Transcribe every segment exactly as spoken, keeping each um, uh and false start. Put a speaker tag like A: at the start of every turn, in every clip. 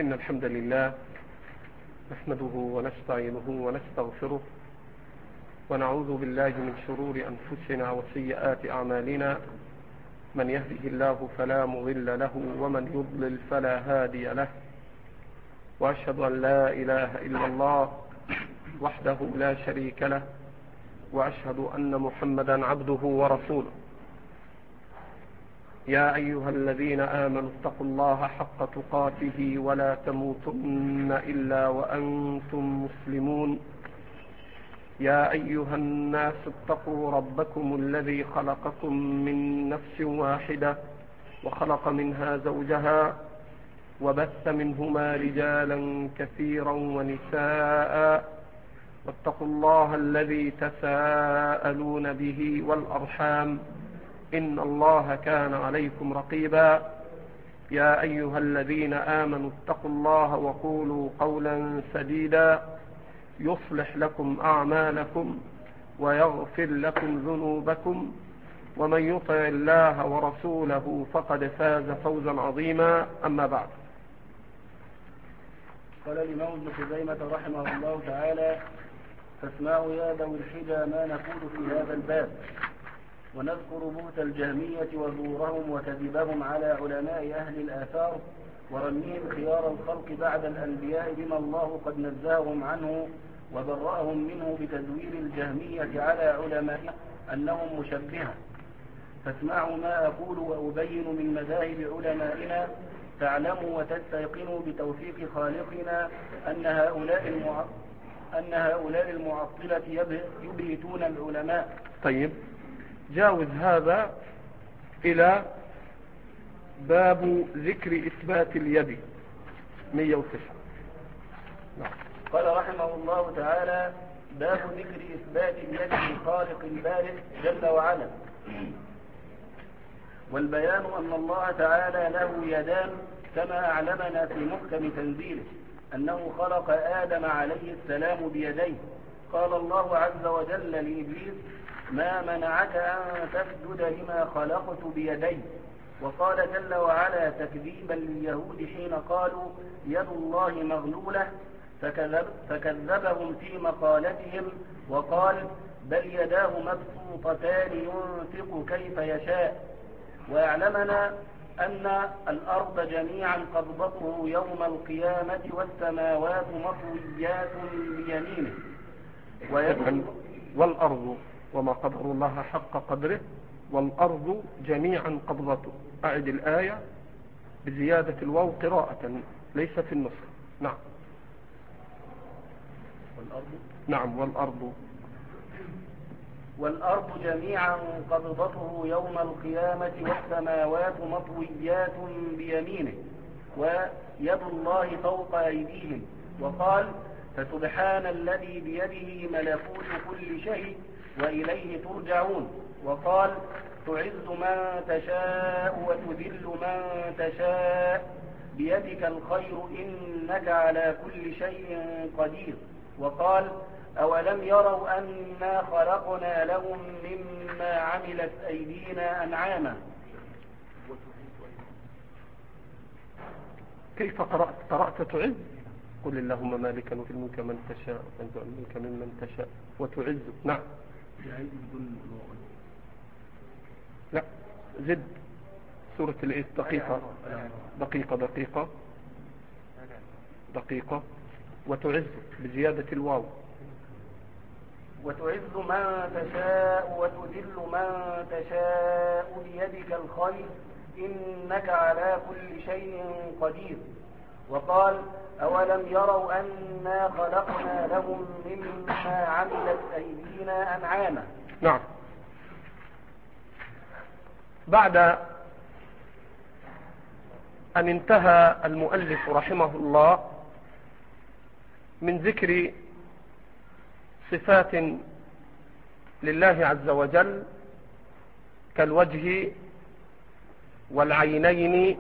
A: إن الحمد لله نحمده ونستعينه ونستغفره ونعوذ بالله من شرور أنفسنا وسيئات أعمالنا. من يهده الله فلا مضل له ومن يضلل فلا هادي له، وأشهد أن لا إله إلا الله وحده لا شريك له، وأشهد أن محمدا عبده ورسوله. يا أيها الذين آمنوا اتقوا الله حق تقاته ولا تموتن إلا وأنتم مسلمون. يا أيها الناس اتقوا ربكم الذي خلقكم من نفس واحدة وخلق منها زوجها وبث منهما رجالا كثيرا ونساء، واتقوا الله الذي تساءلون به والأرحام إن الله كان عليكم رقيبا. يا أيها الذين آمنوا اتقوا الله وقولوا قولا سديدا يصلح لكم أعمالكم ويغفر لكم ذنوبكم، ومن يطع الله ورسوله فقد فاز فوزا عظيما. أما بعد،
B: قال الإمام ابن خزيمة رحمه الله تعالى: فاسمعوا يا ذوي الحجى ما نقول في هذا الباب، ونذكر بهت الجهمية وزورهم وكذبهم على علماء أهل الآثار ورميهم خيار الخلق بعد الأنبياء بما الله قد نزههم عنه وبرأهم منه بتزوير الجهمية على علماء أنهم مشبهة. فاسمعوا ما أقول وأبين من مذاهب علمائنا، تعلموا وتستيقنوا بتوفيق خالقنا أن هؤلاء المع... أن هؤلاء المعطلة يبهتون العلماء.
A: طيب، جاوز هذا إلى باب ذكر إثبات اليد مئة وتسعة.
B: نعم. قال رحمه الله تعالى: باب ذكر إثبات اليد للخالق البارئ جل وعلا. والبيان أن الله تعالى له يدان، كما أعلمنا في محكم تنزيله أنه خلق آدم عليه السلام بيديه. قال الله عز وجل لإبليس: ما منعك أن تسجد لما خلقت بيدي. وقال جل وعلا تكذيبا لليهود حين قالوا يد الله مغلولة، فكذب فكذبهم في مقالتهم وقال بل يداه مبسوطتان ينفق كيف يشاء. ويعلمنا أن الأرض جميعا قبضته يوم القيامة والسماوات مطويات بيمينه.
A: والأرض وما قدر الله حق قدره، والأرض جميعا قبضته. أعد الآية بزيادة الواو قراءة ليس في النسخة. نعم.
B: والأرض
A: نعم والأرض
B: والأرض جميعا قبضته يوم القيامة والسماوات مطويات بيمينه ويد الله فوق أيديهم. وقال فسبحان الذي بيده ملكوت كل شيء وإليه ترجعون. وقال تعز من تشاء وتذل من تشاء بيدك الخير إنك على كل شيء قدير. وقال أولم يروا أنا خلقنا لهم مما عملت أيدينا أنعاما.
A: كيف قرأت؟ قرأت تعز؟ قل اللهم مالك الملك من تشاء وتنزع الملك ممن تشاء وتعز. نعم. لا، زد سورة الإيه؟ دقيقة دقيقة دقيقة دقيقة وتعز بزيادة الواو.
B: وتعز من تشاء وتذل من تشاء بيدك الخير إنك على كل شيء قدير. وقال أولم يروا أنا خلقنا لهم مما عملت أيدينا أنعاما.
A: نعم. بعد أن انتهى المؤلف رحمه الله من ذكر صفات لله عز وجل كالوجه والعينين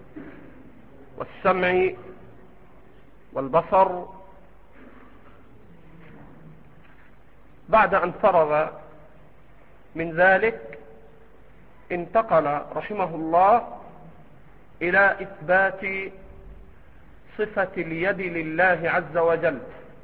A: والسمع والبصر، بعد أن فرغ من ذلك انتقل رحمه الله إلى إثبات صفة اليد لله عز وجل.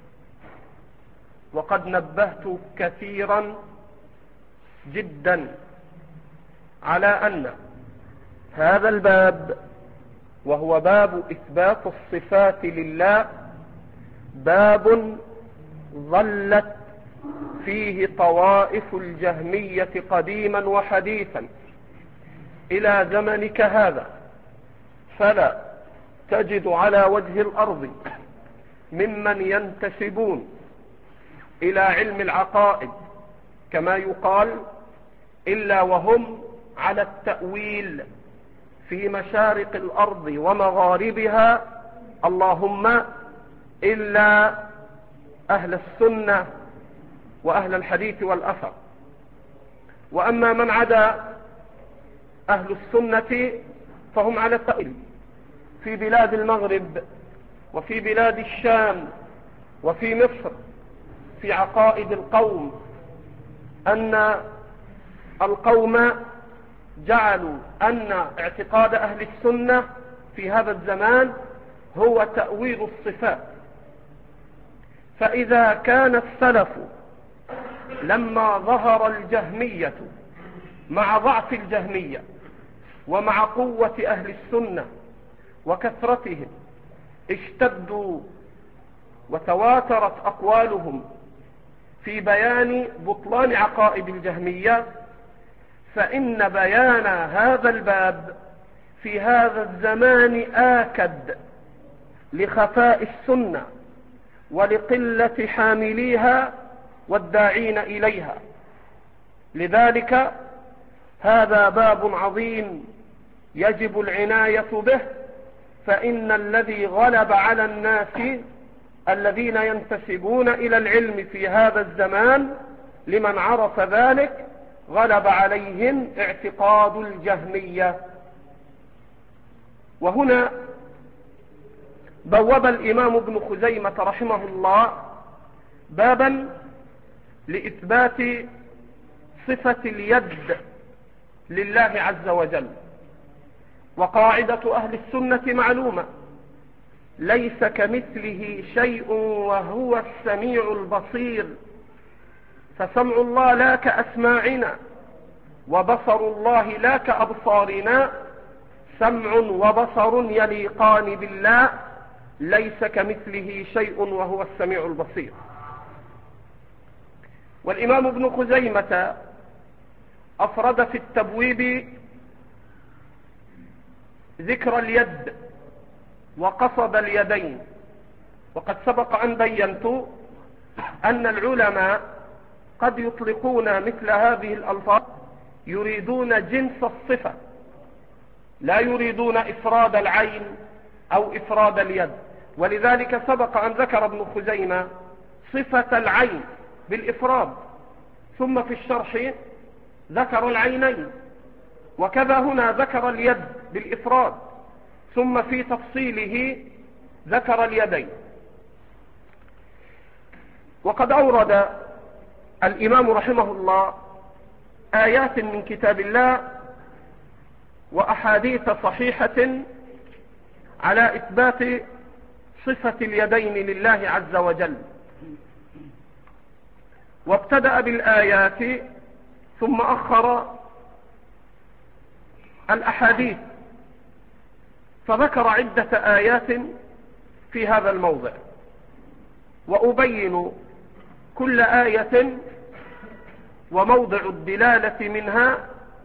A: وقد نبهت كثيرا جدا على أن هذا الباب، وهو باب إثبات الصفات لله، باب ظلت فيه طوائف الجهمية قديما وحديثا إلى زمنك هذا، فلا تجد على وجه الأرض ممن ينتسبون إلى علم العقائد كما يقال إلا وهم على التأويل في مشارق الأرض ومغاربها، اللهم إلا أهل السنة وأهل الحديث والأثر. وأما من عدا أهل السنة فهم على التأويل في بلاد المغرب وفي بلاد الشام وفي مصر في عقائد القوم، أن القوم جعلوا أن اعتقاد أهل السنة في هذا الزمان هو تأويل الصفات. فإذا كان السلف لما ظهر الجهمية مع ضعف الجهمية ومع قوة أهل السنة وكثرتهم اشتدوا وتواترت أقوالهم في بيان بطلان عقائد الجهمية، فإن بيان هذا الباب في هذا الزمان آكد لخفاء السنة ولقلة حامليها والداعين إليها. لذلك هذا باب عظيم يجب العناية به، فإن الذي غلب على الناس الذين ينتسبون إلى العلم في هذا الزمان لمن عرف ذلك غلب عليهم اعتقاد الجهمية. وهنا بوب الإمام ابن خزيمة رحمه الله بابا لإثبات صفة اليد لله عز وجل. وقاعدة أهل السنة معلومة: ليس كمثله شيء وهو السميع البصير. فسمع الله لا كأسماعنا، وبصر الله لا كأبصارنا، سمع وبصر يليقان بالله، ليس كمثله شيء وهو السميع البصير. والإمام ابن خزيمة أفرد في التبويب ذكر اليد وقصد اليدين. وقد سبق أن بينت أن العلماء قد يطلقون مثل هذه الألفاظ يريدون جنس الصفة، لا يريدون إفراد العين أو إفراد اليد. ولذلك سبق أن ذكر ابن خزيمة صفة العين بالإفراد، ثم في الشرح ذكر العينين، وكذا هنا ذكر اليد بالإفراد، ثم في تفصيله ذكر اليدين. وقد أورد الإمام رحمه الله آيات من كتاب الله وأحاديث صحيحة على إثبات صفة اليدين لله عز وجل. وابتدأ بالآيات ثم أخر الأحاديث، فذكر عدة آيات في هذا الموضع، وأبين كل آية وموضع الدلالة منها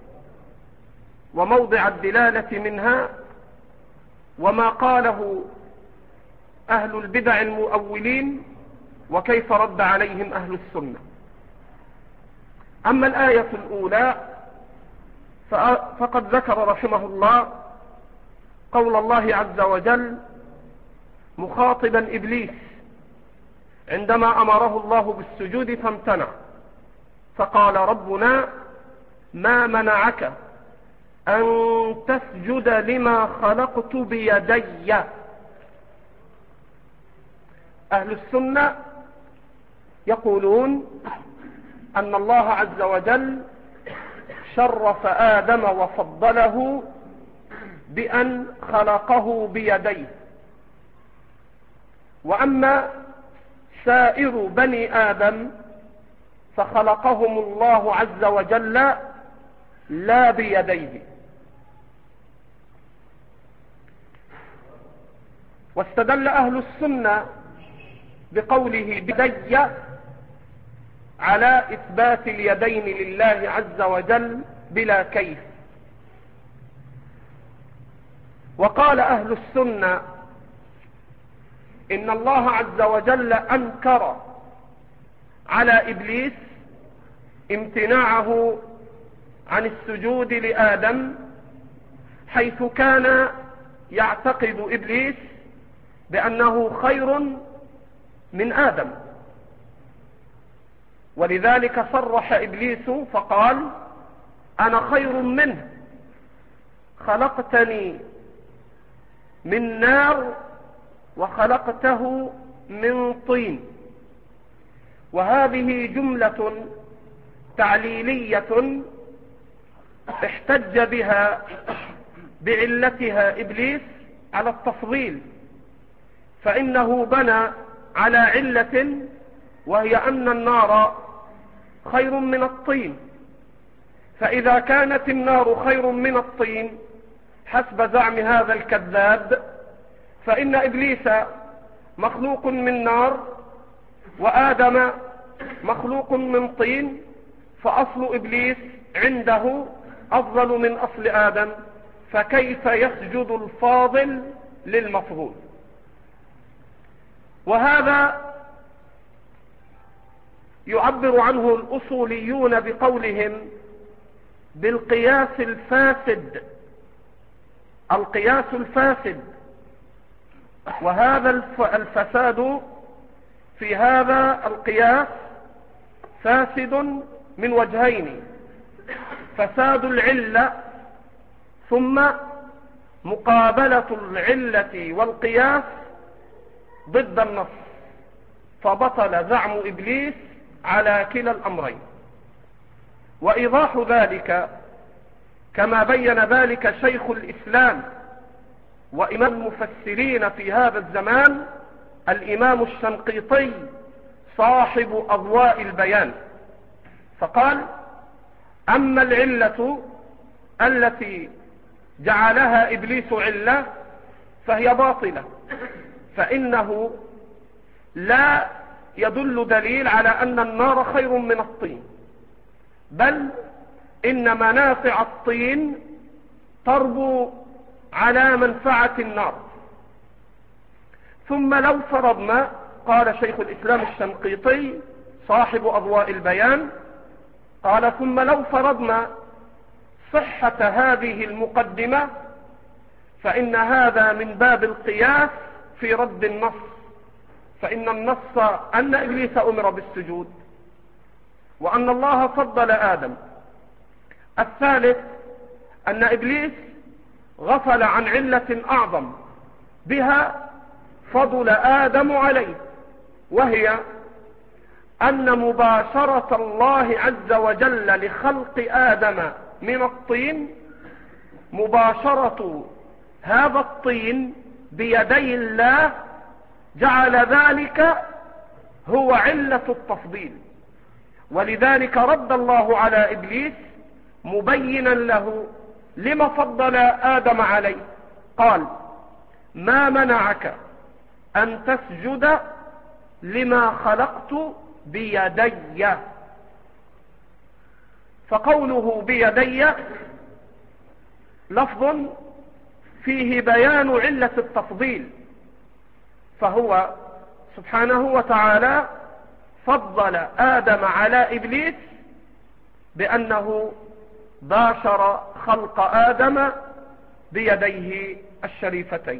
A: وموضع الدلالة منها وما قاله أهل البدع المؤولين وكيف رد عليهم أهل السنة. أما الآية الأولى فقد ذكر رحمه الله قول الله عز وجل مخاطبا إبليس عندما أمره الله بالسجود فامتنع، فقال ربنا ما منعك أن تسجد لما خلقت بيدي. أهل السنة يقولون أن الله عز وجل شرف آدم وفضله بأن خلقه بيديه، وأما سائر بني آدم فخلقهم الله عز وجل لا بيديه. واستدل أهل السنة بقوله بيدي على إثبات اليدين لله عز وجل بلا كيف. وقال أهل السنة إن الله عز وجل أنكر على إبليس امتناعه عن السجود لآدم، حيث كان يعتقد إبليس بأنه خير من آدم، ولذلك صرح إبليس فقال أنا خير منه، خلقتني من نار وخلقته من طين. وهذه جملة تعليلية احتج بها بعلتها إبليس على التفضيل، فإنه بنى على علة وهي أن النار خير من الطين، فإذا كانت النار خير من الطين حسب زعم هذا الكذاب، فإن إبليس مخلوق من نار وآدم مخلوق من طين، فأصل إبليس عنده أفضل من أصل آدم، فكيف يسجد الفاضل للمفضول؟ وهذا يعبر عنه الأصوليون بقولهم بالقياس الفاسد. القياس الفاسد، وهذا الفساد في هذا القياس فاسد من وجهين: فساد العلة ثم مقابلة العلة والقياس ضد النص، فبطل زعم إبليس على كلا الأمرين. وإيضاح ذلك كما بين ذلك شيخ الإسلام وإمام المفسرين في هذا الزمان الإمام الشنقيطي صاحب أضواء البيان، فقال: أما العلة التي جعلها إبليس علة فهي باطلة، فإنه لا يدل دليل على أن النار خير من الطين، بل إن منافع الطين تربو على منفعة النار. ثم لو فرضنا، قال شيخ الإسلام الشنقيطي صاحب أضواء البيان، قال: ثم لو فرضنا صحة هذه المقدمة فإن هذا من باب القياس في رد النص، فإن النص أن إبليس أمر بالسجود وأن الله فضل آدم. الثالث أن إبليس غفل عن علة أعظم بها فضل آدم عليه، وهي أن مباشرة الله عز وجل لخلق آدم من الطين، مباشرة هذا الطين بيدي الله، جعل ذلك هو علة التفضيل. ولذلك رد الله على إبليس مبينا له لما فضل آدم عليه، قال: ما منعك أن تسجد لما خلقت بيدي. فقوله بيدي لفظ فيه بيان علة التفضيل، فهو سبحانه وتعالى فضل آدم على إبليس بأنه باشر خلق آدم بيديه الشريفتين.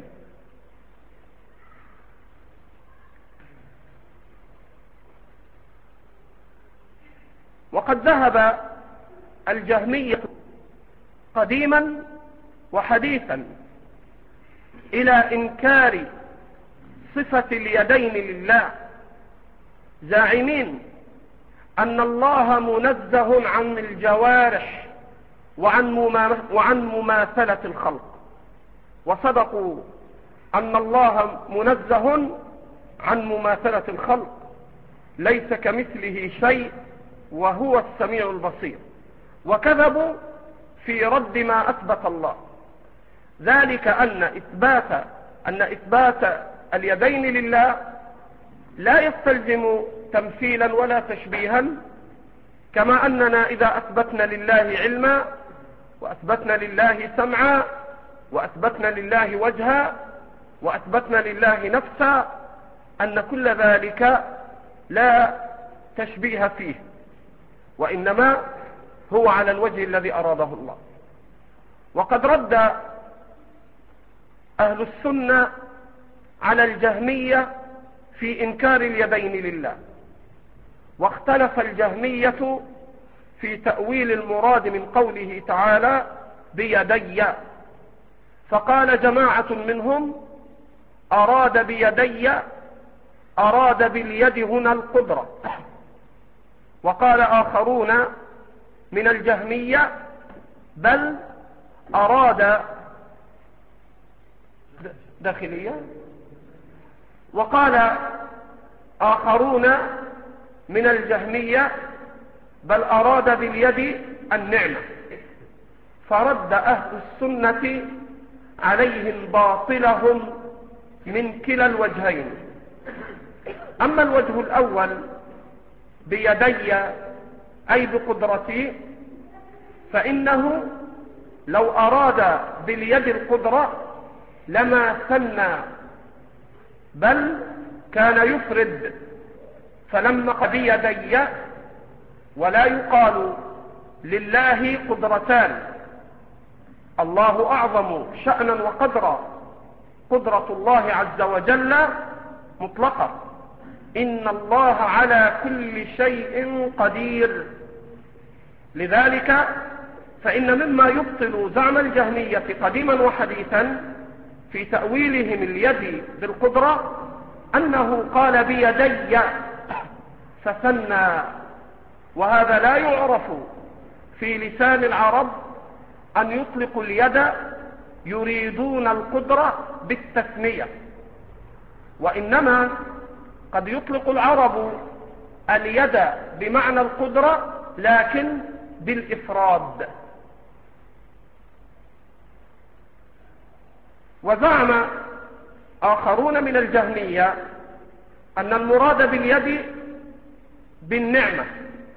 A: وقد ذهب الجهمية قديما وحديثا إلى إنكار صفة اليدين لله، زاعمين أن الله منزه عن الجوارح وعن وعن مماثلة الخلق، وصدقوا أن الله منزه عن مماثلة الخلق، ليس كمثله شيء وهو السميع البصير، وكذبوا في رد ما أثبت الله، ذلك أن إثبات أن إثبات اليدين لله لا يستلزم تمثيلا ولا تشبيها، كما أننا إذا أثبتنا لله علما وأثبتنا لله سمعا وأثبتنا لله وجها وأثبتنا لله نفسا، أن كل ذلك لا تشبيه فيه، وإنما هو على الوجه الذي أراده الله. وقد رد أهل السنة على الجهمية في إنكار اليدين لله، واختلف الجهمية في تأويل المراد من قوله تعالى بيدي، فقال جماعة منهم أراد بيدي أراد باليد هنا القدرة، وقال آخرون من الجهمية بل أراد داخلية، وقال آخرون من الجهمية بل أراد باليد النعمة، فرد أهل السنة عليهم باطلهم من كلا الوجهين. أما الوجه الأول بيدي أي بقدرتي، فإنه لو أراد باليد القدرة لما ثنى، بل كان يفرد، فلما بيدي، ولا يقال لله قدرتان، الله أعظم شأنا وقدرا، قدرة الله عز وجل مطلقة، إن الله على كل شيء قدير. لذلك فإن مما يبطل زعم الجهمية قديما وحديثا في تأويلهم اليد بالقدرة أنه قال بيدي فثنى، وهذا لا يعرف في لسان العرب أن يطلقوا اليد يريدون القدرة بالتثنية، وإنما قد يطلق العرب اليد بمعنى القدرة لكن بالإفراد. وزعم آخرون من الجهمية أن المراد باليد بالنعمة،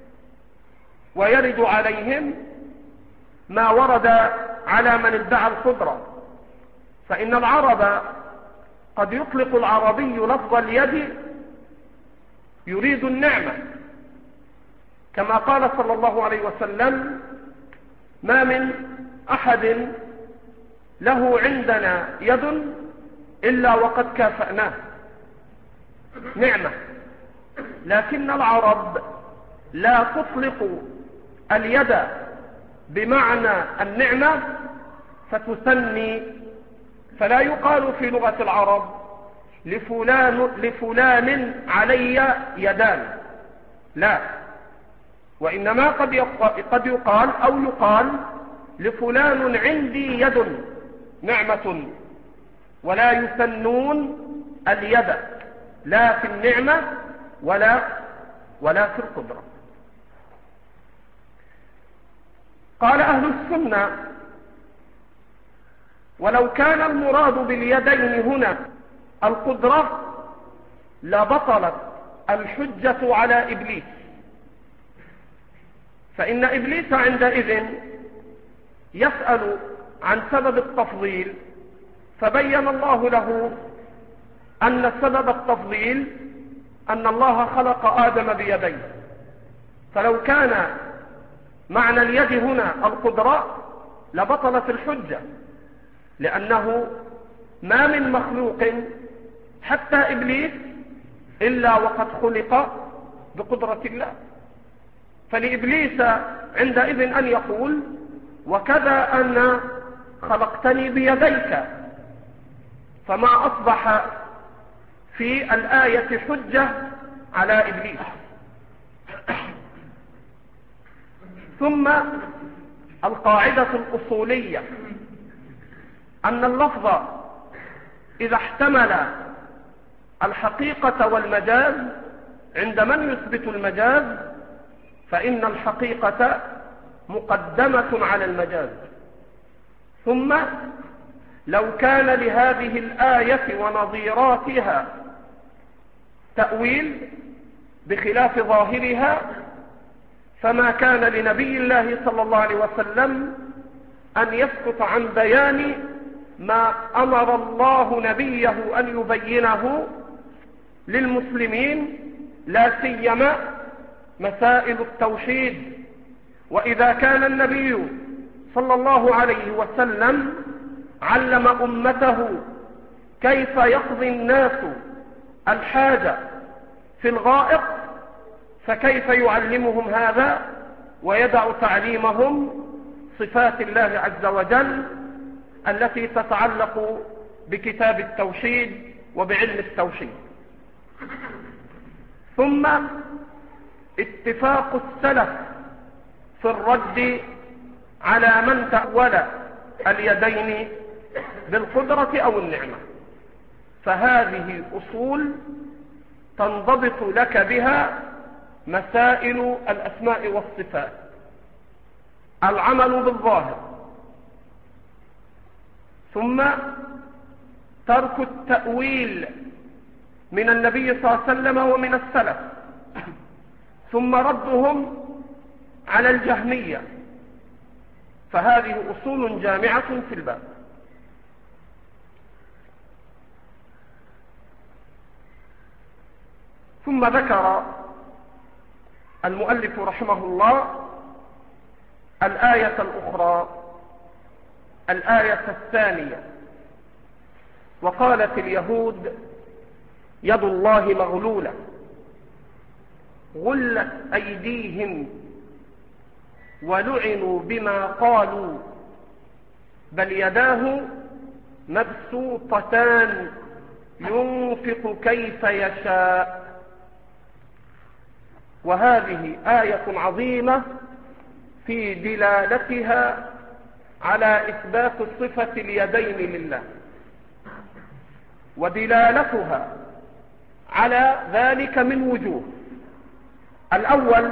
A: ويرد عليهم ما ورد على من ادعى القدرة، فإن العرب قد يطلق العربي لفظ اليد يريد النعمة، كما قال صلى الله عليه وسلم ما من أحد له عندنا يد إلا وقد كافأناه نعمة. لكن العرب لا تطلق اليد بمعنى النعمة فتثني، فلا يقال في لغة العرب لفلان, لفلان علي يدان، لا، وإنما قد يقال أو يقال لفلان عندي يد نعمة، ولا يثنون اليد لا في النعمة ولا ولا في القدرة. قال أهل السنة ولو كان المراد باليدين هنا القدرة لبطلت الحجة على إبليس، فإن إبليس عندئذ يسأل عن سبب التفضيل، فبين الله له أن سبب التفضيل أن الله خلق آدم بيديه، فلو كان معنى اليد هنا القدرة لبطلت الحجة، لأنه ما من مخلوق حتى إبليس إلا وقد خلق بقدرة الله، فلإبليس عندئذ أن يقول وكذا أن خلقتني بيديك، فما أصبح في الآية حجة على إبليس. ثم القاعدة الأصولية أن اللفظ إذا احتمل الحقيقة والمجاز. عند من يثبت المجاز فإن الحقيقة مقدمة على المجاز. ثم لو كان لهذه الآية ونظيراتها تأويل بخلاف ظاهرها فما كان لنبي الله صلى الله عليه وسلم أن يسكت عن بيان ما أمر الله نبيه أن يبينه للمسلمين، لا سيما مسائل التوحيد. وإذا كان النبي صلى الله عليه وسلم علم أمته كيف يقضي الناس الحاجة في الغائط، فكيف يعلمهم هذا ويدع تعليمهم صفات الله عز وجل التي تتعلق بكتاب التوحيد وبعلم التوحيد. ثم اتفاق السلف في الرد على من تأول اليدين بالقدرة أو النعمة، فهذه أصول تنضبط لك بها مسائل الأسماء والصفات: العمل بالظاهر، ثم ترك التأويل من النبي صلى الله عليه وسلم ومن السلف، ثم ردهم على الجهمية. فهذه أصول جامعة في الباب. ثم ذكر المؤلف رحمه الله الآية الأخرى، الآية الثانية: وقالت اليهود يد الله مغلولة غلت أيديهم ولعنوا بما قالوا بل يداه مبسوطتان ينفق كيف يشاء. وهذه آية عظيمة في دلالتها على إثبات صفة اليدين لله، ودلالتها على ذلك من وجوه. الأول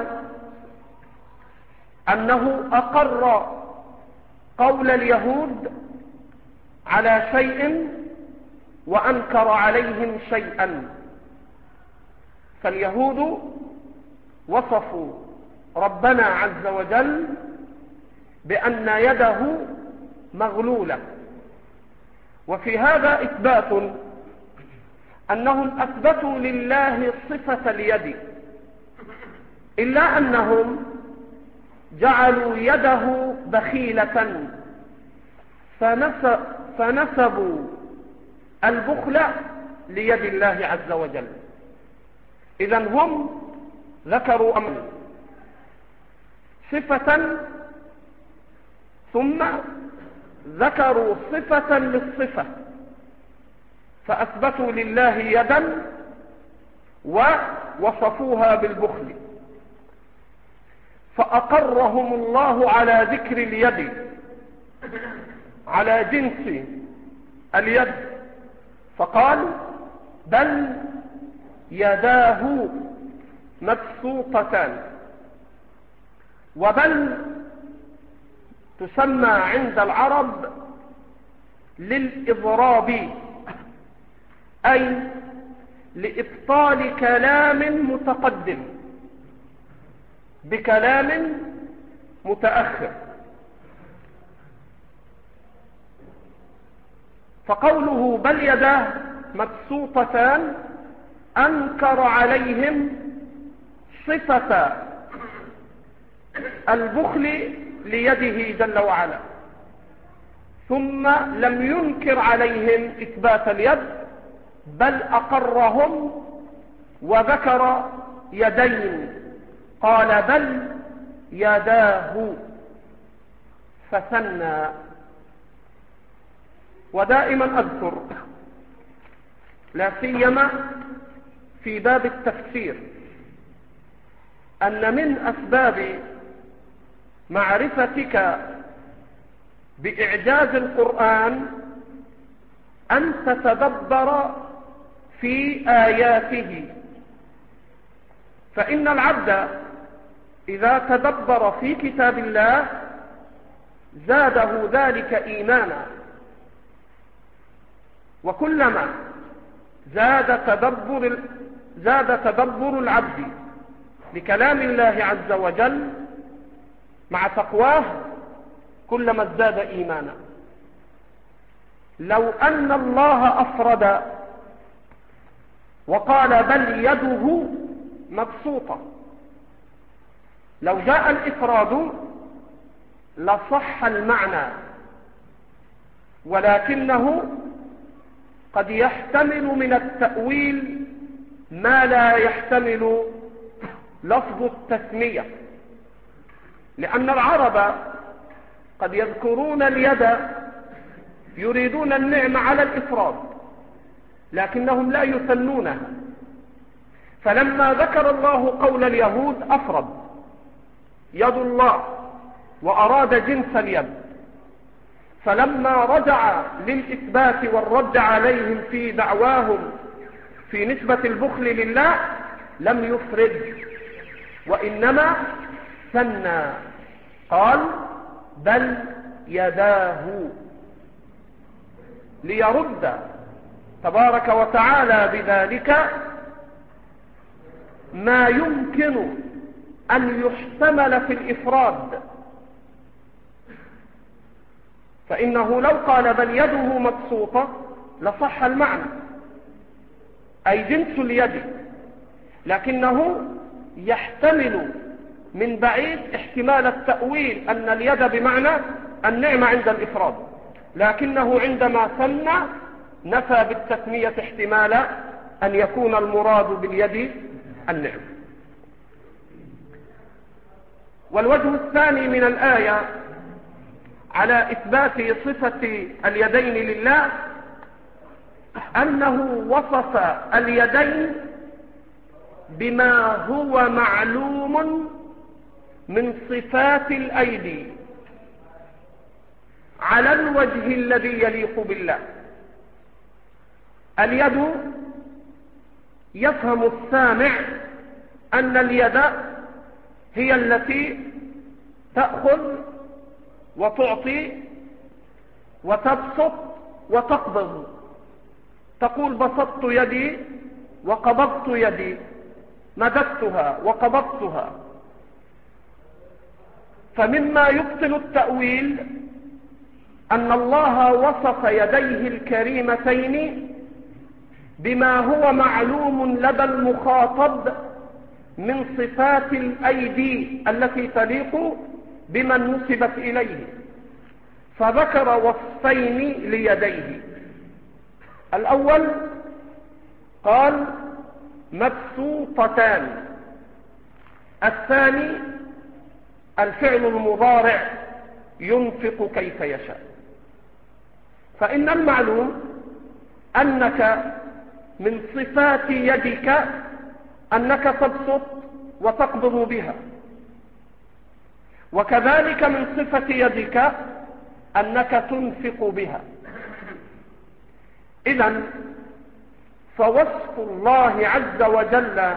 A: أنه أقر قول اليهود على شيء وأنكر عليهم شيئا. فاليهود وصفوا ربنا عز وجل بأن يده مغلولة، وفي هذا إثبات أنهم أثبتوا لله صفة اليد، إلا أنهم جعلوا يده بخيلة فنسبوا البخل ليد الله عز وجل. إذن هم ذكروا أمر صفة ثم ذكروا صفة للصفة، فأثبتوا لله يدا ووصفوها بالبخل، فأقرهم الله على ذكر اليد على جنس اليد، فقال بل يداه مبسوطتان. وبل تسمى عند العرب للإضراب، أي لإبطال كلام متقدم بكلام متأخر. فقوله بل يداه مبسوطتان أنكر عليهم صفة البخل ليده جل وعلا، ثم لم ينكر عليهم إثبات اليد، بل أقرهم وذكر يدين، قال بل يداه فثنى. ودائما أذكر لا سيما في باب التفسير أن من أسباب معرفتك بإعجاز القرآن أن تتدبر في آياته. فإن العبد إذا تدبر في كتاب الله زاده ذلك إيمانا، وكلما زاد تدبر زاد تدبر العبد لكلام الله عز وجل مع تقواه كلما ازداد إيمانا. لو أن الله أفرد وقال بل يده مبسوطة، لو جاء الإفراد لصح المعنى، ولكنه قد يحتمل من التأويل ما لا يحتمل لفظ التسمية، لأن العرب قد يذكرون اليد يريدون النعم على الإفراد، لكنهم لا يثنونها. فلما ذكر الله قول اليهود أفرد يد الله وأراد جنس اليد، فلما رجع للإثبات والرد عليهم في دعواهم في نسبة البخل لله لم يفرد، وإنما ثنى، قال بل يداه، ليرد تبارك وتعالى بذلك ما يمكن أن يحتمل في الإفراد. فإنه لو قال بل يده مبسوطة لصح المعنى، أي جنس اليد، لكنه يحتمل من بعيد احتمال التأويل أن اليد بمعنى النعمة عند الإفراد، لكنه عندما ثنى نفى بالتثنية احتمال أن يكون المراد باليد النعمة. والوجه الثاني من الآية على إثبات صفة اليدين لله أنه وصف اليدين بما هو معلوم من صفات الأيدي على الوجه الذي يليق بالله. اليد يفهم السامع أن اليد هي التي تأخذ وتعطي وتبسط وتقبض، تقول بسطت يدي وقبضت يدي، مددتها وقبضتها. فمما يبطل التأويل أن الله وصف يديه الكريمتين بما هو معلوم لدى المخاطب من صفات الأيدي التي تليق بمن نسبت إليه، فذكر وصفين ليديه. الأول قال مبسوطتان، الثاني الفعل المضارع ينفق كيف يشاء. فإن المعلوم أنك من صفات يدك أنك تبسط وتقبض بها، وكذلك من صفة يدك أنك تنفق بها. إذن فوصف الله عز وجل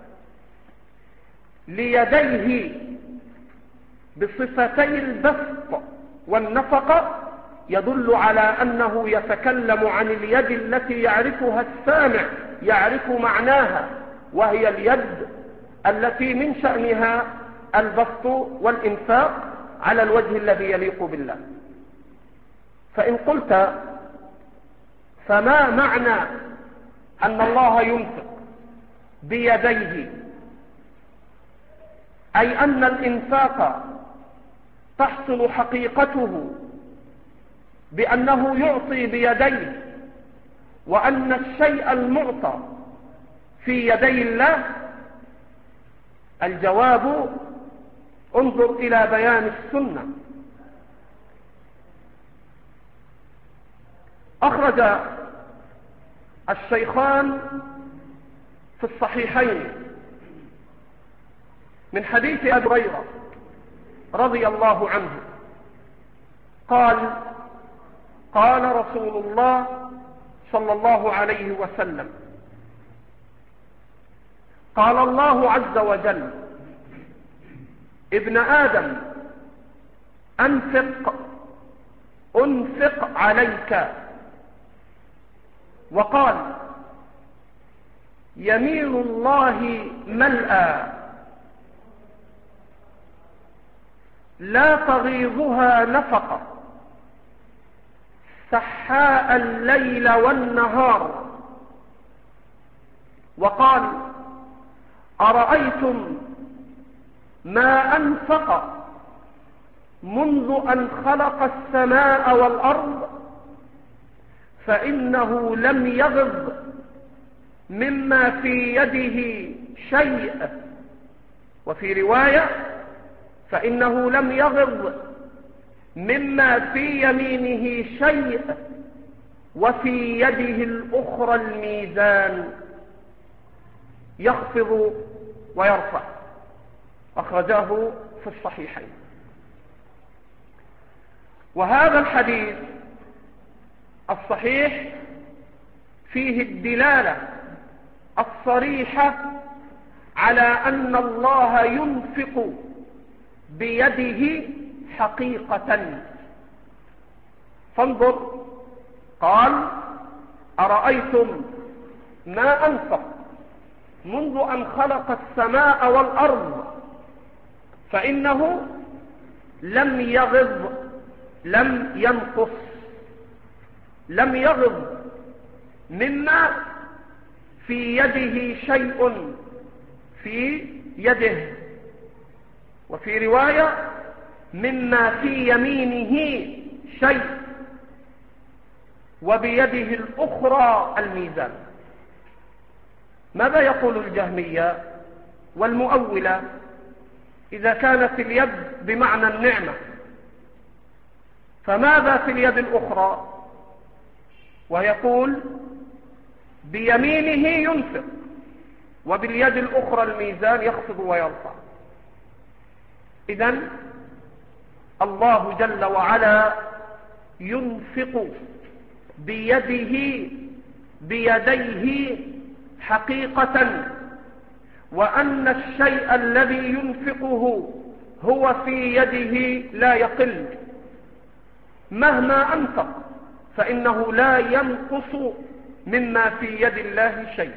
A: ليديه بصفتي البسط والنفقة يدل على أنه يتكلم عن اليد التي يعرفها السامع، يعرف معناها، وهي اليد التي من شأنها البسط والإنفاق على الوجه الذي يليق بالله. فإن قلت فما معنى أن الله ينفق بيديه؟ أي أن الإنفاق تحصل حقيقته بأنه يعطي بيديه، وأن الشيء المعطى في يدي الله. الجواب انظر إلى بيان السنة. أخرج الشيخان في الصحيحين من حديث أبي هريرة رضي الله عنه قال قال رسول الله صلى الله عليه وسلم قال الله عز وجل: ابن آدم أنفق أنفق عليك. وقال: يمين الله ملأى لا تغيضها نفقة سحاء الليل والنهار. وقال: أرأيتم ما أنفق منذ أن خلق السماء والأرض فإنه لم يغض مما في يده شيء، وفي رواية: فإنه لم يغض مما في يمينه شيء، وفي يده الأخرى الميزان يخفض ويرفع. أخرجاه في الصحيحين. وهذا الحديث الصحيح فيه الدلالة الصريحة على أن الله ينفق بيده حقيقة. فانظر، قال: أرأيتم ما أنفق منذ أن خلق السماء والأرض فإنه لم يغض، لم ينقص، لم يغض مما في يده شيء في يده، وفي رواية: مما في يمينه شيء، وبيده الأخرى الميزان. ماذا يقول الجهمية والمؤولة إذا كانت اليد بمعنى النعمة؟ فماذا في اليد الأخرى؟ ويقول: بيمينه ينفق، وباليد الأخرى الميزان يخفض ويرفع. إذن الله جل وعلا ينفق بيده بيديه حقيقة، وأن الشيء الذي ينفقه هو في يده لا يقل، مهما أنفق فإنه لا ينقص مما في يد الله شيء.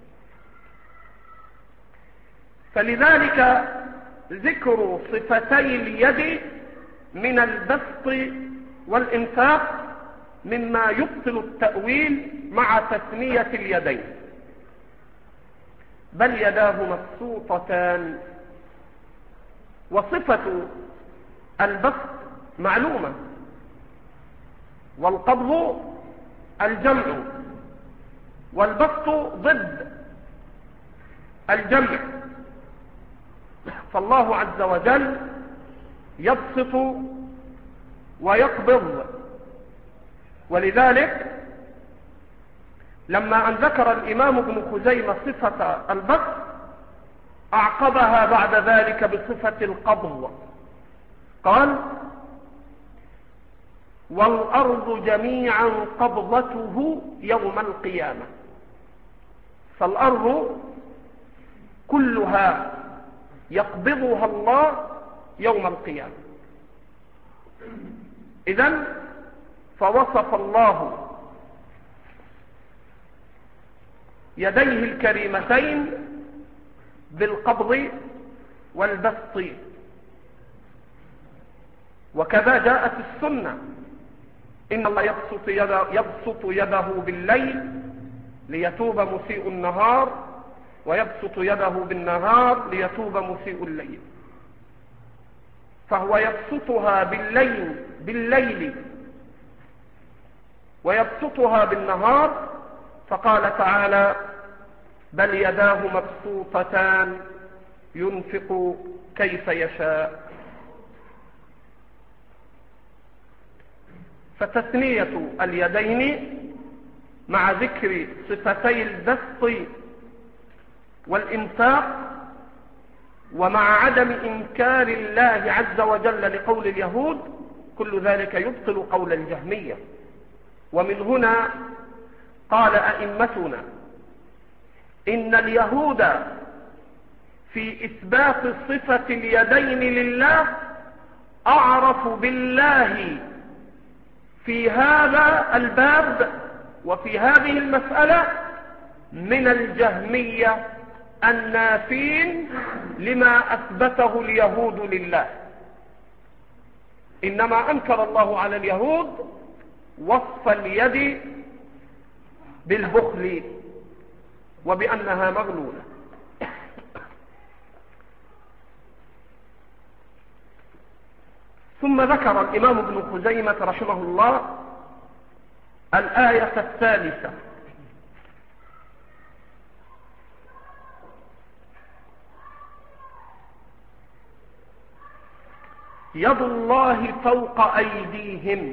A: فلذلك ذكر صفتي اليد من البسط والإنفاق مما يبطل التأويل مع تثنية اليدين. بل يداه مبسوطتان. وصفة البسط معلومة، والقبض الجمع، والبسط ضد الجمع. فالله عز وجل يبسط ويقبض. ولذلك لما أن ذكر الإمام ابن خزيمة صفة البسط أعقبها بعد ذلك بصفة القبض. قال: والأرض جميعا قبضته يوم القيامة. فالأرض كلها يقبضها الله يوم القيامة. إذن فوصف الله يديه الكريمتين بالقبض والبسط. وكذا جاءت السنة: إن الله يبسط يده, يبسط يده بالليل ليتوب مسيء النهار، ويبسط يده بالنهار ليتوب مسيء الليل. فهو يبسطها بالليل بالليل ويبسطها بالنهار. فقال تعالى: بل يداه مبسوطتان ينفق كيف يشاء. فتثنية اليدين مع ذكر صفتي البسط والإنفاق، ومع عدم إنكار الله عز وجل لقول اليهود، كل ذلك يبطل قول الجهمية. ومن هنا قال أئمتنا: إن اليهود في إثبات صفة اليدين لله أعرف بالله في هذا الباب وفي هذه المسألة من الجهمية النافين لما أثبته اليهود لله. إنما أنكر الله على اليهود وصف اليد بالبخل وبأنها مغلولة. ثم ذكر الإمام ابن خزيمة رحمه الله الآية الثالثة: يد الله فوق أيديهم.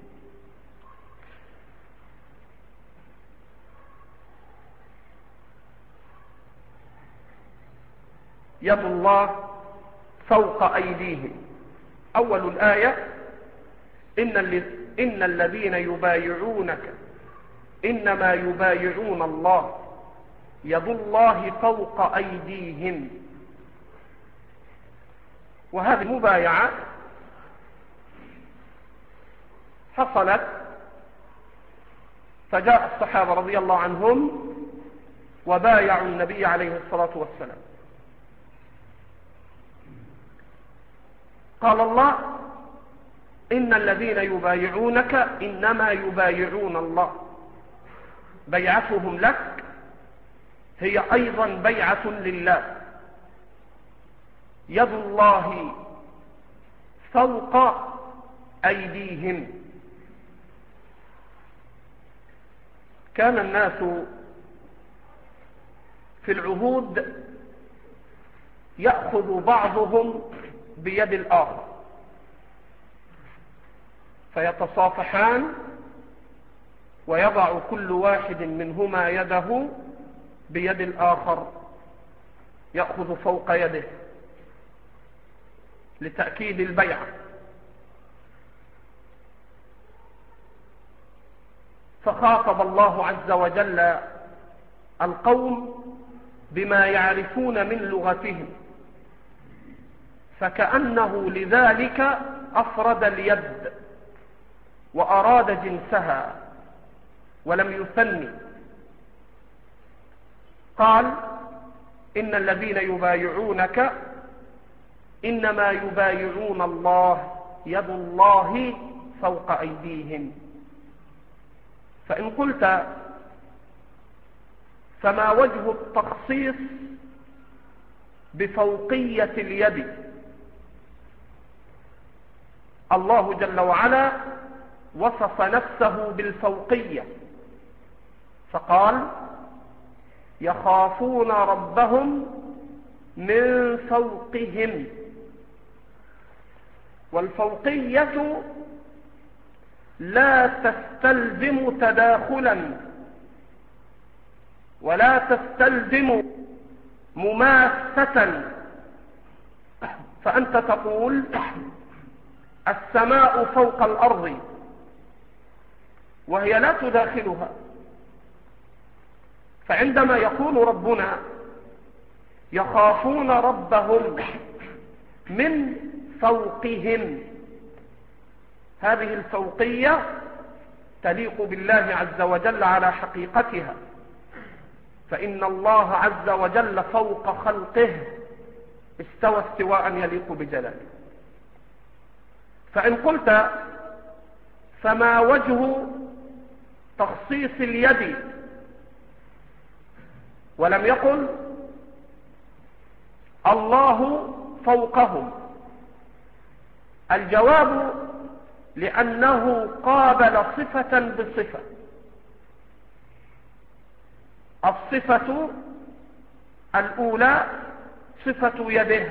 A: يد الله فوق أيديهم. أول الآية: إن, إن الذين يبايعونك إنما يبايعون الله يد الله فوق أيديهم. وهذه المبايعة حصلت، فجاء الصحابة رضي الله عنهم وبايعوا النبي عليه الصلاة والسلام. قال الله: إن الذين يبايعونك إنما يبايعون الله. بيعتهم لك هي أيضا بيعة لله. يد الله فوق أيديهم. كان الناس في العهود يأخذ بعضهم بيد الآخر فيتصافحان ويضع كل واحد منهما يده بيد الآخر يأخذ فوق يده لتأكيد البيعة. فخاطب الله عز وجل القوم بما يعرفون من لغتهم، فكأنه لذلك أفرد اليد وأراد جنسها ولم يثني. قال: إن الذين يبايعونك إنما يبايعون الله يد الله فوق أيديهم. فإن قلت فما وجه التخصيص بفوقية اليد؟ الله جل وعلا وصف نفسه بالفوقية فقال: يخافون ربهم من فوقهم. والفوقية لا تستلزم تداخلا ولا تستلزم مماسة. فأنت تقول السماء فوق الأرض وهي لا تداخلها. فعندما يقول ربنا يخافون ربهم من فوقهم، هذه الفوقية تليق بالله عز وجل على حقيقتها، فإن الله عز وجل فوق خلقه استوى استواء يليق بجلاله. فإن قلت فما وجه تخصيص اليد ولم يقل الله فوقهم؟ الجواب: لأنه قابل صفة بصفة. الصفة الأولى صفة يده،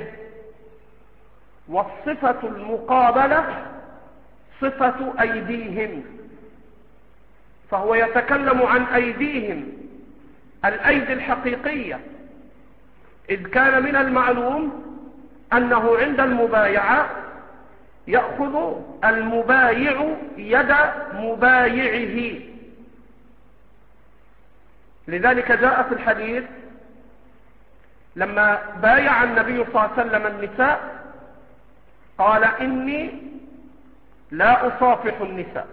A: والصفة المقابلة صفة أيديهم. فهو يتكلم عن أيديهم الأيدي الحقيقية، إذ كان من المعلوم أنه عند المبايعة يأخذ المبايع يد مبايعه. لذلك جاء في الحديث: لما بايع النبي صلى الله عليه وسلم النساء قال إني لا أصافح النساء،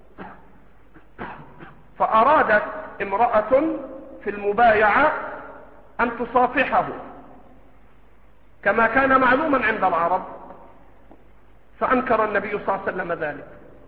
A: فأرادت امرأة في المبايعة أن تصافحه كما كان معلوما عند العرب، فأنكر النبي صلى الله عليه وسلم ذلك.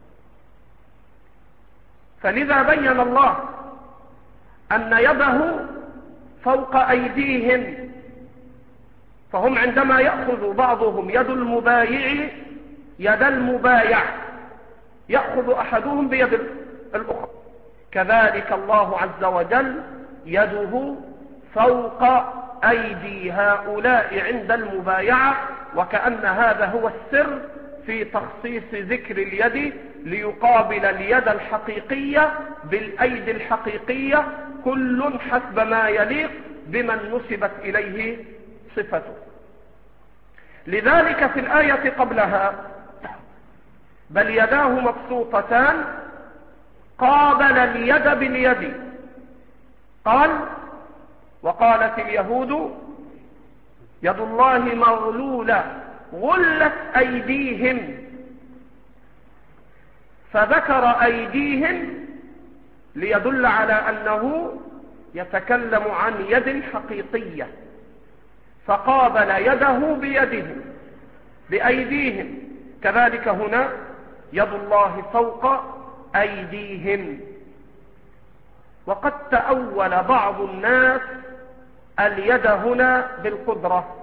A: فلذا بين الله أن يده فوق أيديهم، فهم عندما يأخذ بعضهم يد المبايع يد المبايع يأخذ أحدهم بيد الأخرى، كذلك الله عز وجل يده فوق أيدي هؤلاء عند المبايعة، وكأن هذا هو السر في تخصيص ذكر اليد ليقابل اليد الحقيقية بالأيدي الحقيقية، كل حسب ما يليق بمن نسبت إليه صفته. لذلك في الآية قبلها بل يداه مبسوطتان قابل اليد باليد، قال وقالت اليهود يد الله مغلولة غلت أيديهم، فذكر أيديهم ليدل على أنه يتكلم عن يد حقيقية، فقابل يده بيدهم بأيديهم، كذلك هنا يد الله فوق أيديهم. وقد تأول بعض الناس اليد هنا بالقدرة،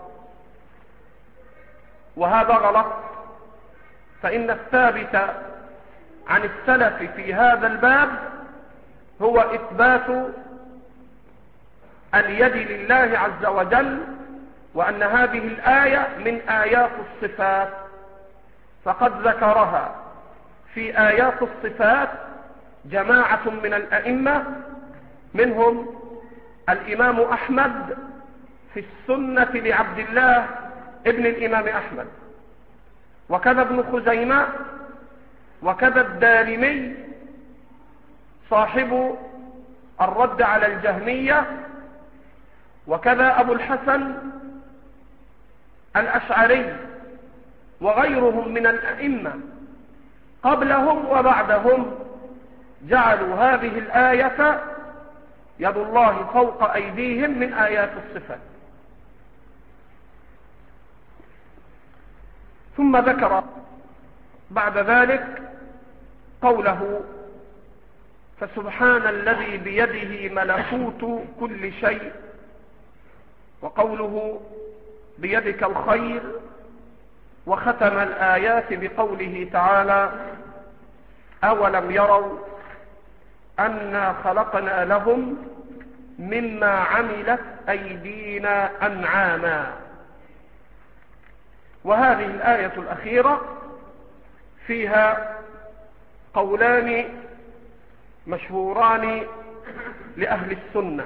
A: وهذا غلط، فإن الثابت عن السلف في هذا الباب هو إثبات اليد لله عز وجل، وأن هذه الآية من آيات الصفات، فقد ذكرها في آيات الصفات جماعة من الأئمة، منهم الإمام أحمد في السنة لعبد الله ابن الإمام أحمد، وكذا ابن خزيمة، وكذا الدارمي صاحب الرد على الجهمية، وكذا أبو الحسن الأشعري، وغيرهم من الأئمة قبلهم وبعدهم جعلوا هذه الآية يد الله فوق أيديهم من آيات الصفات. ثم ذكر بعد ذلك قوله فسبحان الذي بيده ملكوت كل شيء، وقوله بيدك الخير، وختم الآيات بقوله تعالى أولم يروا أنا خلقنا لهم مما عملت أيدينا أنعاما. وهذه الآية الأخيرة فيها قولان مشهوران لأهل السنة،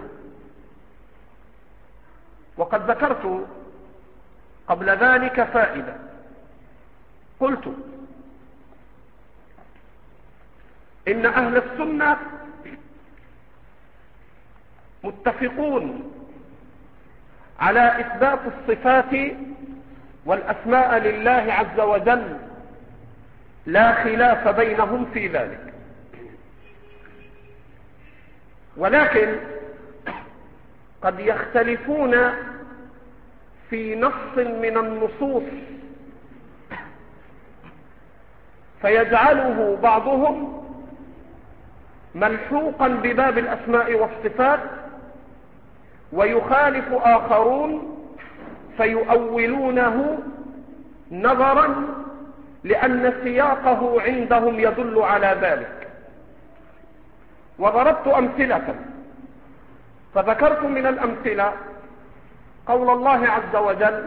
A: وقد ذكرت قبل ذلك فائدة، قلت إن أهل السنة متفقون على إثبات الصفات والأسماء لله عز وجل، لا خلاف بينهم في ذلك، ولكن قد يختلفون في نص من النصوص فيجعله بعضهم ملحوقا بباب الأسماء والصفات، ويخالف آخرون فيؤولونه نظرا لأن سياقه عندهم يدل على ذلك. وضربت أمثلة، فذكرت من الأمثلة قول الله عز وجل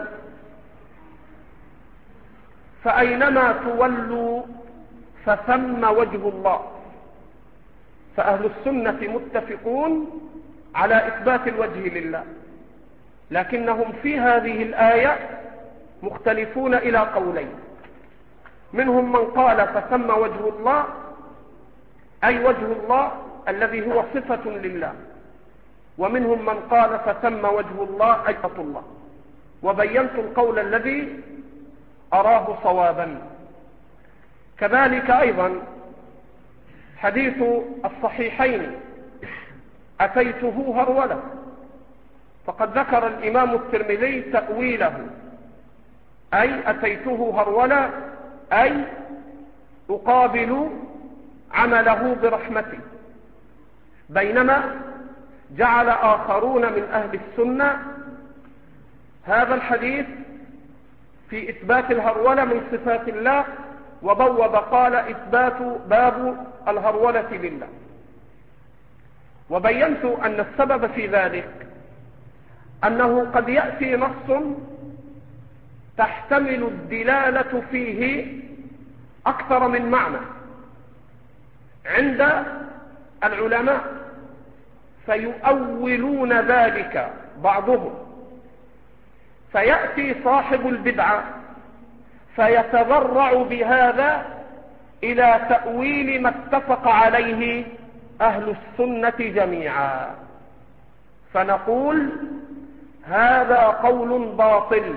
A: فأينما تولوا فثم وجه الله، فأهل السنة متفقون على إثبات الوجه لله، لكنهم في هذه الآية مختلفون إلى قولين، منهم من قال فثم وجه الله أي وجه الله الذي هو صفة لله، ومنهم من قال فثم وجه الله أي الله، وبينت القول الذي أراه صوابا. كذلك أيضا حديث الصحيحين أتيته هرولة، فقد ذكر الإمام الترمذي تأويله، أي أتيته هرولة أي أقابل عمله برحمته، بينما جعل آخرون من أهل السنة هذا الحديث في إثبات الهرولة من صفات الله، وبوب قال إثبات باب الهرولة لله. وبينت أن السبب في ذلك أنه قد يأتي نص تحتمل الدلالة فيه أكثر من معنى عند العلماء، فيؤولون ذلك بعضهم، فيأتي صاحب البدعة فيتضرع بهذا إلى تأويل ما اتفق عليه أهل السنة جميعا، فنقول هذا قول باطل،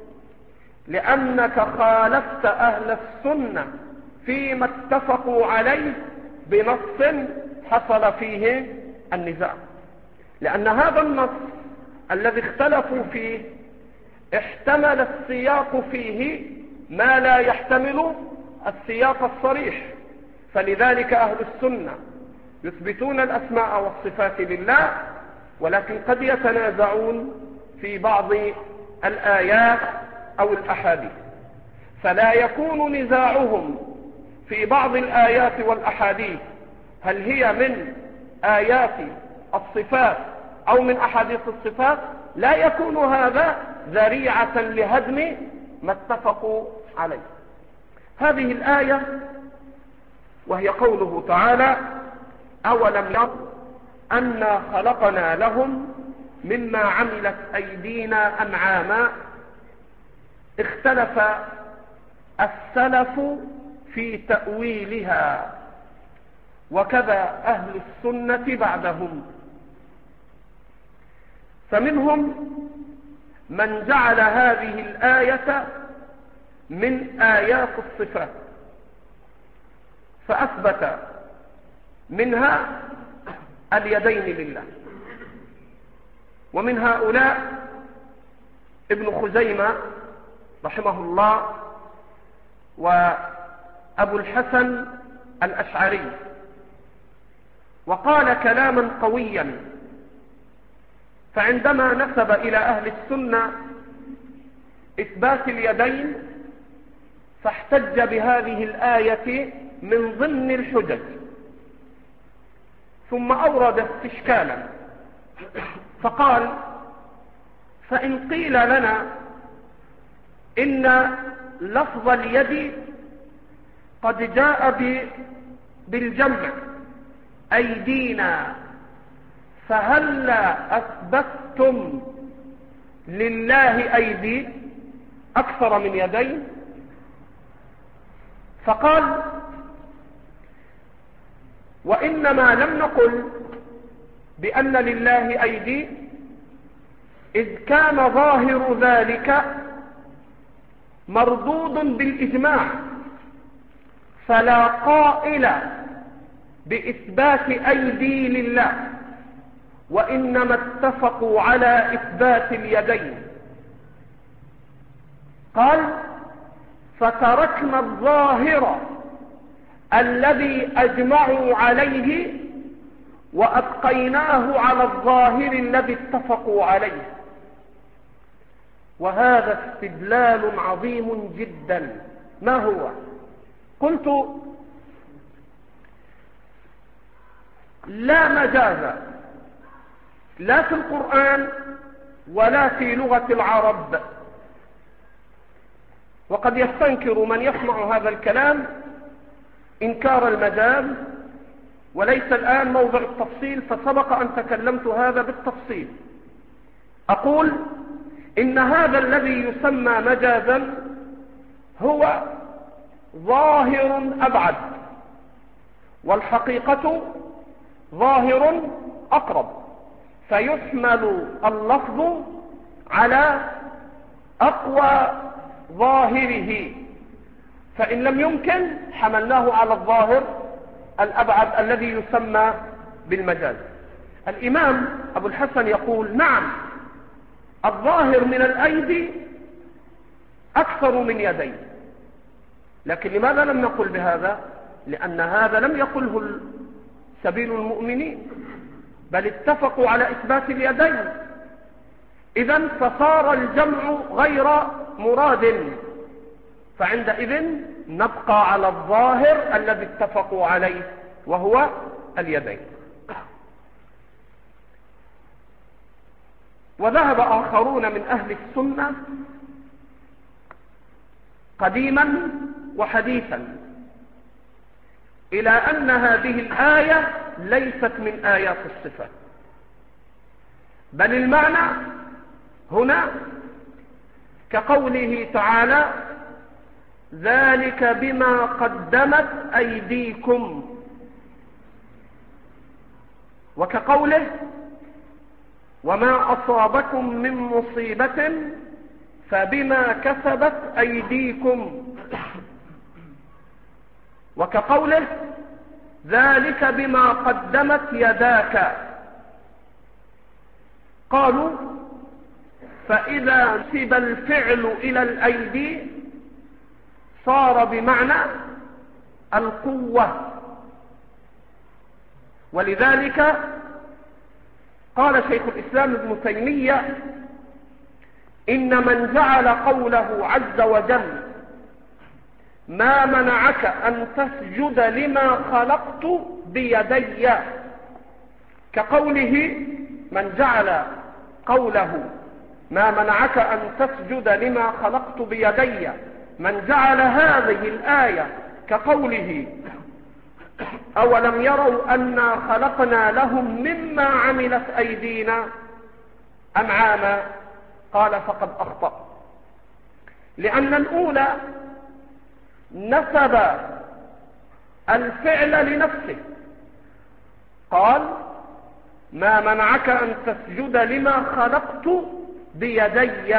A: لأنك خالفت أهل السنة فيما اتفقوا عليه بنص حصل فيه النزاع، لأن هذا النص الذي اختلفوا فيه احتمل السياق فيه ما لا يحتمل السياق الصريح، فلذلك أهل السنة يثبتون الأسماء والصفات لله، ولكن قد يتنازعون في بعض الآيات أو الأحاديث، فلا يكون نزاعهم في بعض الآيات والأحاديث هل هي من آيات الصفات أو من أحاديث الصفات، لا يكون هذا ذريعة لهدم ما اتفقوا عليه. هذه الآية وهي قوله تعالى أولم يروا أنا خلقنا لهم مما عملت أيدينا أنعاما، اختلف السلف في تأويلها، وكذا أهل السنة بعدهم، فمنهم من جعل هذه الآية من آيات الصفات فأثبت منها اليدين لله، ومن هؤلاء ابن خزيمة رحمه الله وأبو الحسن الأشعري، وقال كلاما قويا، فعندما نسب إلى أهل السنة إثبات اليدين فاحتج بهذه الآية من ضمن الحجج، ثم أورد استشكالا فقال فإن قيل لنا إن لفظ اليد قد جاء بالجمع أيدينا، فهل أثبتتم لله أيدي أكثر من يدين؟ فقال وإنما لم نقل بأن لله أيدي إذ كان ظاهر ذلك مردود بالإجماع، فلا قائل بإثبات أيدي لله، وإنما اتفقوا على إثبات اليدين. قال فتركنا الظاهر الذي أجمعوا عليه وأبقيناه على الظاهر الذي اتفقوا عليه، وهذا استدلال عظيم جدا. ما هو؟ قلت لا مجاز لا في القرآن ولا في لغة العرب، وقد يستنكر من يسمع هذا الكلام إنكار المجاز، وليس الآن موضع التفصيل، فسبق أن تكلمت هذا بالتفصيل. أقول إن هذا الذي يسمى مجازا هو ظاهر أبعد، والحقيقة ظاهر أقرب، فيحمل اللفظ على أقوى ظاهره، فإن لم يمكن حملناه على الظاهر الأبعد الذي يسمى بالمجاز. الإمام أبو الحسن يقول: نعم، الظاهر من الأيدي أكثر من يدين، لكن لماذا لم نقل بهذا؟ لأن هذا لم يقله سبيل المؤمنين، بل اتفقوا على إثبات اليدين، إذن فصار الجمع غير مراد، فعندئذ نبقى على الظاهر الذي اتفقوا عليه وهو اليدين. وذهب آخرون من أهل السنة قديما وحديثا إلى أن هذه الآية ليست من آيات الصفات، بل المعنى هنا كقوله تعالى: ذلك بما قدمت أيديكم، وكقوله: وما أصابكم من مصيبة فبما كسبت أيديكم، وكقوله: ذلك بما قدمت يداك. قالوا: فإذا نسب الفعل إلى الأيدي صار بمعنى القوة، ولذلك قال شيخ الإسلام ابن تيمية: إن من جعل قوله عز وجل ما منعك أن تسجد لما خلقت بيدي، كقوله من جعل قوله ما منعك أن تسجد لما خلقت بيدي، من جعل هذه الآية كقوله أولم يروا أنا خلقنا لهم مما عملت أيدينا أنعاما، قال فقد أخطأ، لأن الأولى نسب الفعل لنفسه، قال ما منعك أن تسجد لما خلقت بيدي،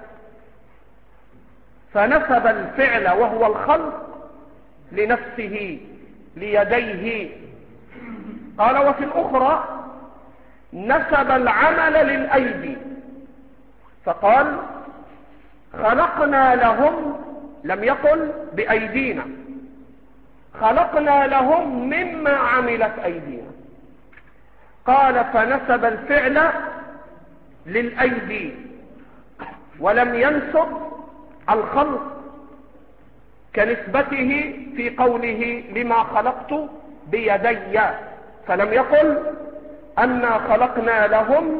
A: فنسب الفعل وهو الخلق لنفسه ليديه. قال وفي الأخرى نسب العمل للأيدي، فقال خلقنا لهم، لم يقل بأيدينا، خلقنا لهم مما عملت أيدينا، قال فنسب الفعل للأيدي ولم ينسب الخلق، كنسبته في قوله لما خلقت بيدي، فلم يقل أنا خلقنا لهم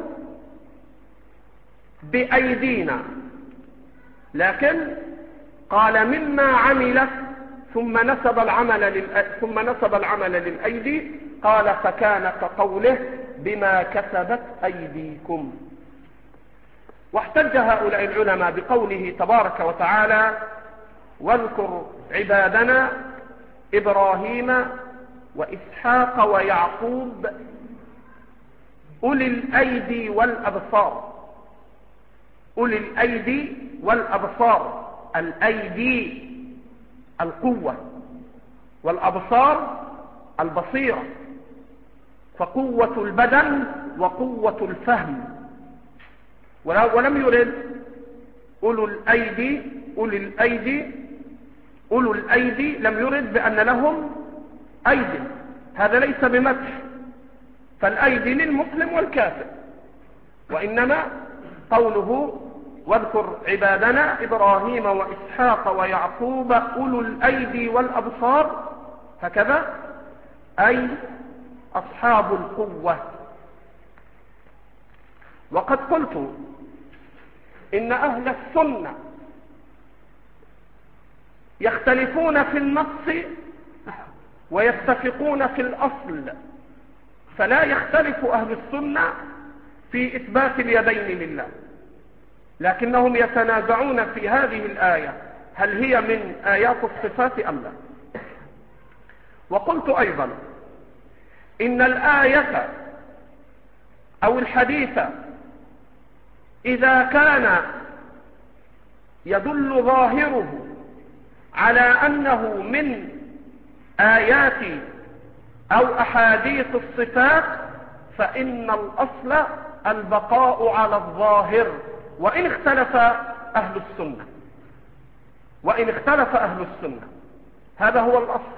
A: بأيدينا، لكن قال مما عملت، ثم نسب العمل للأ... ثم نسب العمل للأيدي، قال فكان كقوله بما كسبت أيديكم. واحتج هؤلاء العلماء بقوله تبارك وتعالى واذكر عبادنا إبراهيم وإسحاق ويعقوب أولي الأيدي والأبصار، أولي الأيدي والأبصار، الأيدي القوة والأبصار البصيرة، فقوة البدن وقوة الفهم، ولم يرد أولو الأيدي أولي الأيدي أولو الأيدي لم يرد بأن لهم أيدي، هذا ليس بمدح، فالأيدي للمسلم والكافر، وإنما قوله واذكر عبادنا إبراهيم وإسحاق ويعقوب أولو الأيدي والأبصار، هكذا أي أصحاب القوة. وقد قلت إن أهل السنة يختلفون في النص ويتفقون في الأصل، فلا يختلف أهل السنة في إثبات اليدين لله، لكنهم يتنازعون في هذه الآية هل هي من آيات الصفات أم لا. وقلت أيضا إن الآية أو الحديث إذا كان يدل ظاهره على أنه من آيات أو أحاديث الصفات فإن الأصل البقاء على الظاهر وإن اختلف أهل السنة وإن اختلف أهل السنة هذا هو الأصل.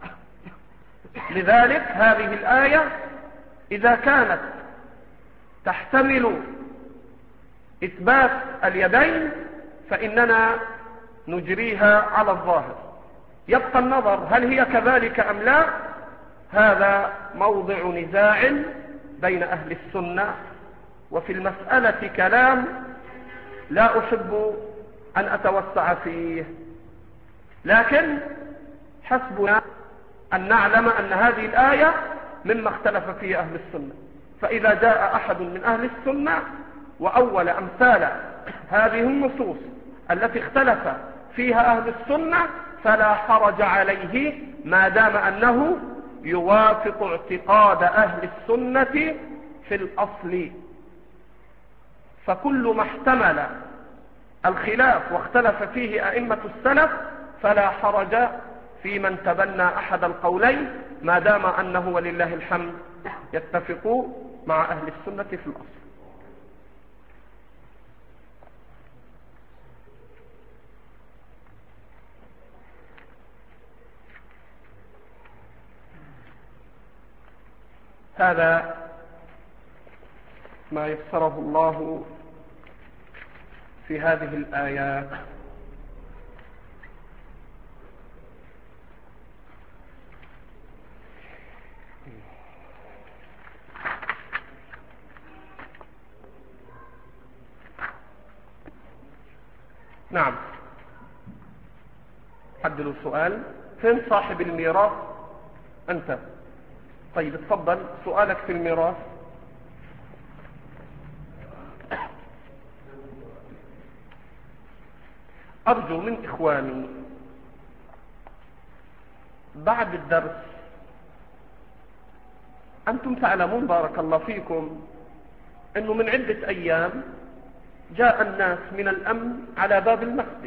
A: لذلك هذه الآية إذا كانت تحتمل إثبات اليدين فإننا نجريها على الظاهر. يبقى النظر هل هي كذلك أم لا، هذا موضع نزاع بين أهل السنة، وفي المسألة كلام لا أحب أن أتوسع فيه، لكن حسبنا أن نعلم أن هذه الآية مما اختلف فيه أهل السنة. فإذا جاء أحد من أهل السنة وأول أمثال هذه النصوص التي اختلف فيها أهل السنة فلا حرج عليه ما دام أنه يوافق اعتقاد أهل السنة في الأصل. فكل ما احتمل الخلاف واختلف فيه أئمة السلف فلا حرج في من تبنى أحد القولين ما دام أنه ولله الحمد يتفق مع أهل السنة في الأصل. هذا ما يسره الله في هذه الآيات. نعم، عدلوا السؤال. فين صاحب الميراث؟ أنت. طيب اتفضل سؤالك في الميراث. أرجو من إخواني بعد الدرس، أنتم تعلمون بارك الله فيكم أنه من عدة أيام جاء الناس من الأمن على باب المسجد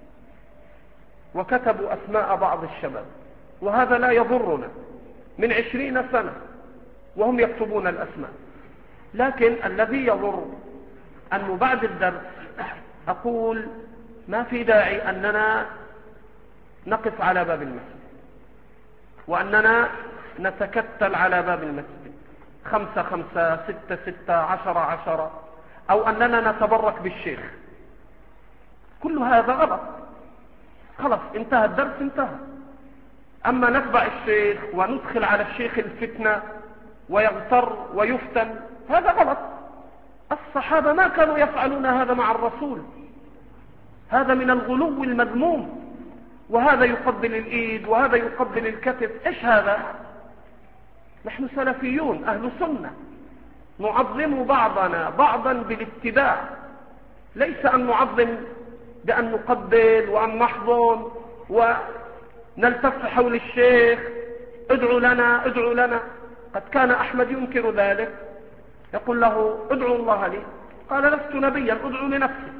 A: وكتبوا أسماء بعض الشباب، وهذا لا يضرنا، من عشرين سنة وهم يكتبون الأسماء. لكن الذي يضر أنه بعد الدرس أقول ما في داعي أننا نقف على باب المسجد وأننا نتكتل على باب المسجد خمسة خمسة ستة ستة عشرة عشرة، أو أننا نتبرك بالشيخ. كل هذا غلط. خلاص انتهى الدرس، انتهى. أما نتبع الشيخ وندخل على الشيخ الفتنة ويغتر ويفتن، هذا غلط. الصحابة ما كانوا يفعلون هذا مع الرسول. هذا من الغلو المذموم. وهذا يقبل الإيد وهذا يقبل الكتف. إيش هذا؟ نحن سلفيون أهل سنة، نعظم بعضنا بعضا بالاتباع، ليس أن نعظم بأن نقبل وأن نحضن ونلتف حول الشيخ ادعو لنا ادعو لنا. قد كان أحمد ينكر ذلك، يقول له ادعو الله لي، قال لست نبيا ادعو لنفسك.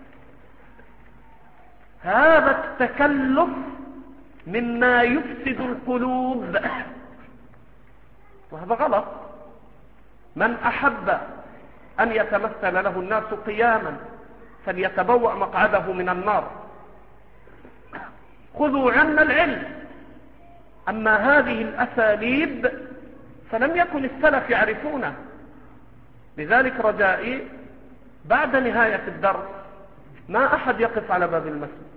A: هذا التكلف مما يفسد القلوب، وهذا غلط. من أحب أن يتمثل له الناس قياما فليتبوأ مقعده من النار. خذوا عنا العلم. أما هذه الأساليب فلم يكن السلف يعرفونها. لذلك رجائي بعد نهاية الدرس ما أحد يقف على باب المسجد.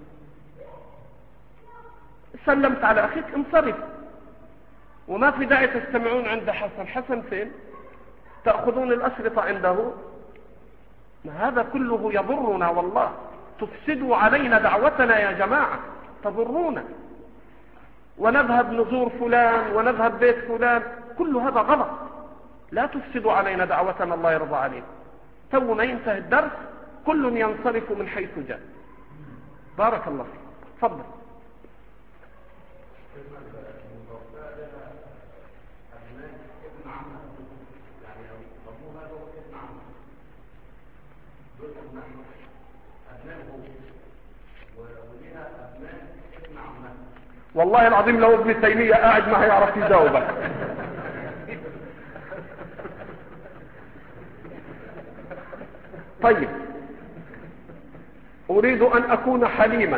A: سلمت على أخيك انصرف، وما في داعي تستمعون عند حسن. حسن فين؟ تأخذون الأشرطة عنده. هذا كله يضرنا والله. تفسدوا علينا دعوتنا يا جماعة، تضرونا. ونذهب نزور فلان ونذهب بيت فلان، كل هذا غلط. لا تفسدوا علينا دعوتنا، الله يرضى عليكم. تو ما ينتهي الدرس كل ينصرف من حيث جاء. بارك الله فيك. تفضل. والله العظيم لو ابن تيمية قاعد ما هيعرف يجاوبك. طيب، أريد أن أكون حليما،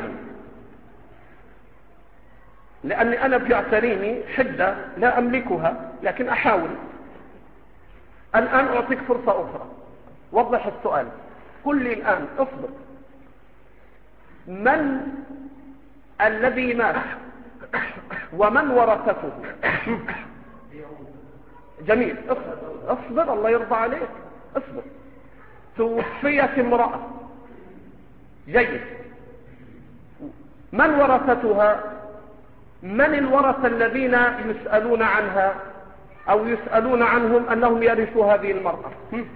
A: لأني أنا بيعتريني حدة لا أملكها، لكن أحاول. الآن أعطيك فرصة أخرى، وضح السؤال. قل لي الآن، اصبر، من الذي مات ومن ورثته؟ جميل، اصبر اصبر الله يرضى عليك، اصبر. توفيت امرأة، جيد، من ورثتها؟ من الورثة الذين يسألون عنها أو يسألون عنهم أنهم يرثوا هذه المرأة؟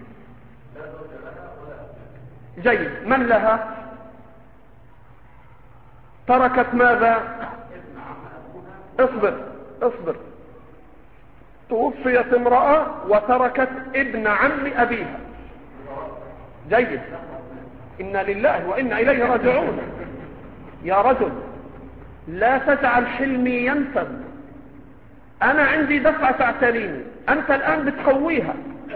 A: جيد، من لها؟ تركت ماذا؟ اصبر اصبر توفيت امرأة وتركت ابن عم أبيها. جيد، إنا لله وإنا إليه راجعون. يا رجل، لا تجعل حلمي ينفذ، أنا عندي دفعة تعتريني، أنت الآن بتقويها.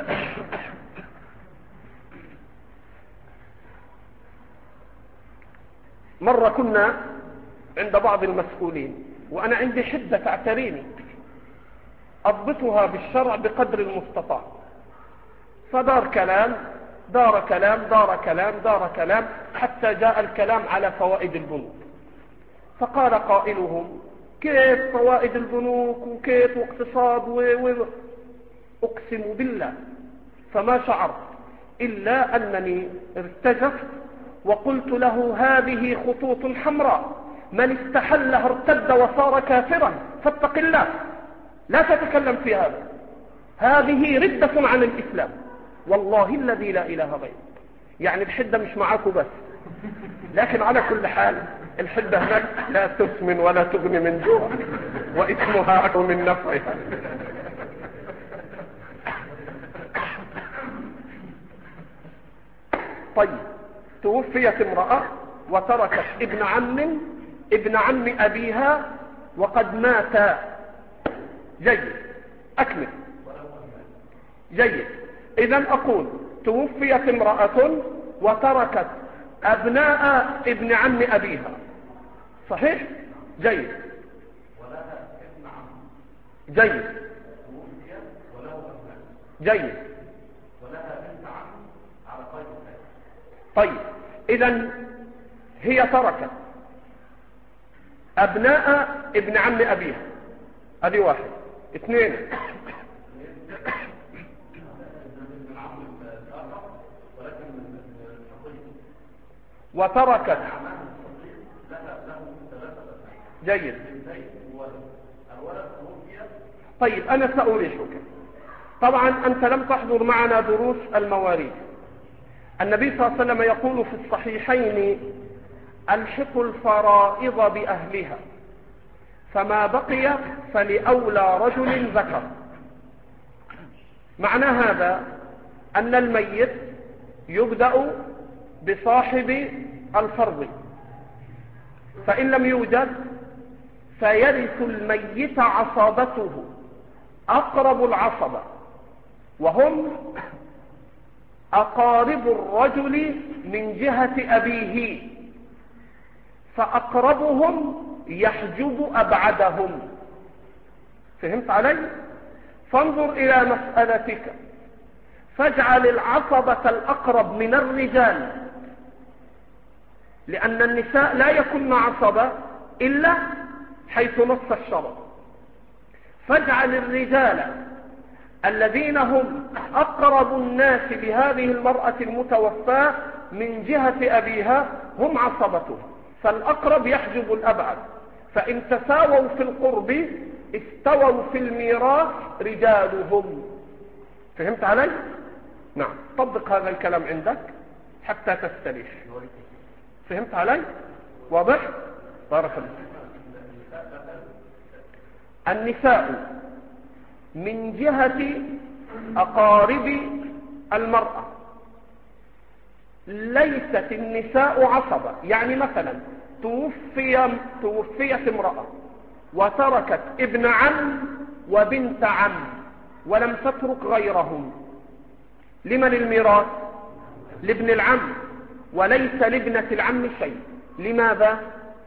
A: مرة كنا عند بعض المسؤولين وأنا عندي حدة تعتريني، أضبطها بالشرع بقدر المستطاع، فدار كلام دار كلام دار كلام دار كلام حتى جاء الكلام على فوائد البنوك. فقال قائلهم: كيف فوائد البنوك وكيف واقتصاد و... و... أقسم بالله فما شعرت إلا أنني ارتجفت وقلت له: هذه خطوط حمراء، من استحلها ارتد وصار كافرا، فاتق الله لا تتكلم في هذا، هذه ردة عن الإسلام، والله الذي لا إله غيره. يعني الحدة مش معاكم بس، لكن على كل حال الحدة هناك لا تسمن ولا تغني من جوع، وإثمها أكبر من نفعها. طيب، توفيت امرأة وتركت ابن عم ابن عم أبيها وقد مات. جيد، أكمل. جيد، إذن أقول توفيت امرأة وتركت أبناء ابن عم أبيها، صحيح؟ جيد، جيد، جيد. طيب، إذن هي تركت أبناء ابن عم أبيها، هذه واحد. اثنين، وتركت. جيد. طيب، أنا سأريحك. طبعا أنت لم تحضر معنا دروس المواريث. النبي صلى الله عليه وسلم يقول في الصحيحين: ألحقوا الفرائض بأهلها، فما بقي فلأولى رجل ذكر. معنى هذا أن الميت يبدأ بصاحب الفرض، فإن لم يوجد فيرث الميت عصبته، أقرب العصبة، وهم أقارب الرجل من جهة أبيه، فأقربهم يحجب أبعدهم. فهمت علي؟ فانظر إلى مسألتك، فاجعل العصبة الأقرب من الرجال، لأن النساء لا يكن عصبة إلا حيث نص الشرع، فاجعل الرجال الذين هم أقرب الناس بهذه المرأة المتوفاة من جهة أبيها هم عصبته، فالأقرب يحجب الأبعد، فإن تساووا في القرب استووا في الميراث رجالهم. فهمت علي؟ نعم، طبق هذا الكلام عندك حتى تستريح. فهمت علي؟ واضح؟ بارك الله. النساء من جهة أقارب المرأة ليست النساء عصبة. يعني مثلا توفي توفيت امرأة وتركت ابن عم وبنت عم ولم تترك غيرهم، لمن الميراث؟ لابن العم، وليس لابنة العم شيء. لماذا؟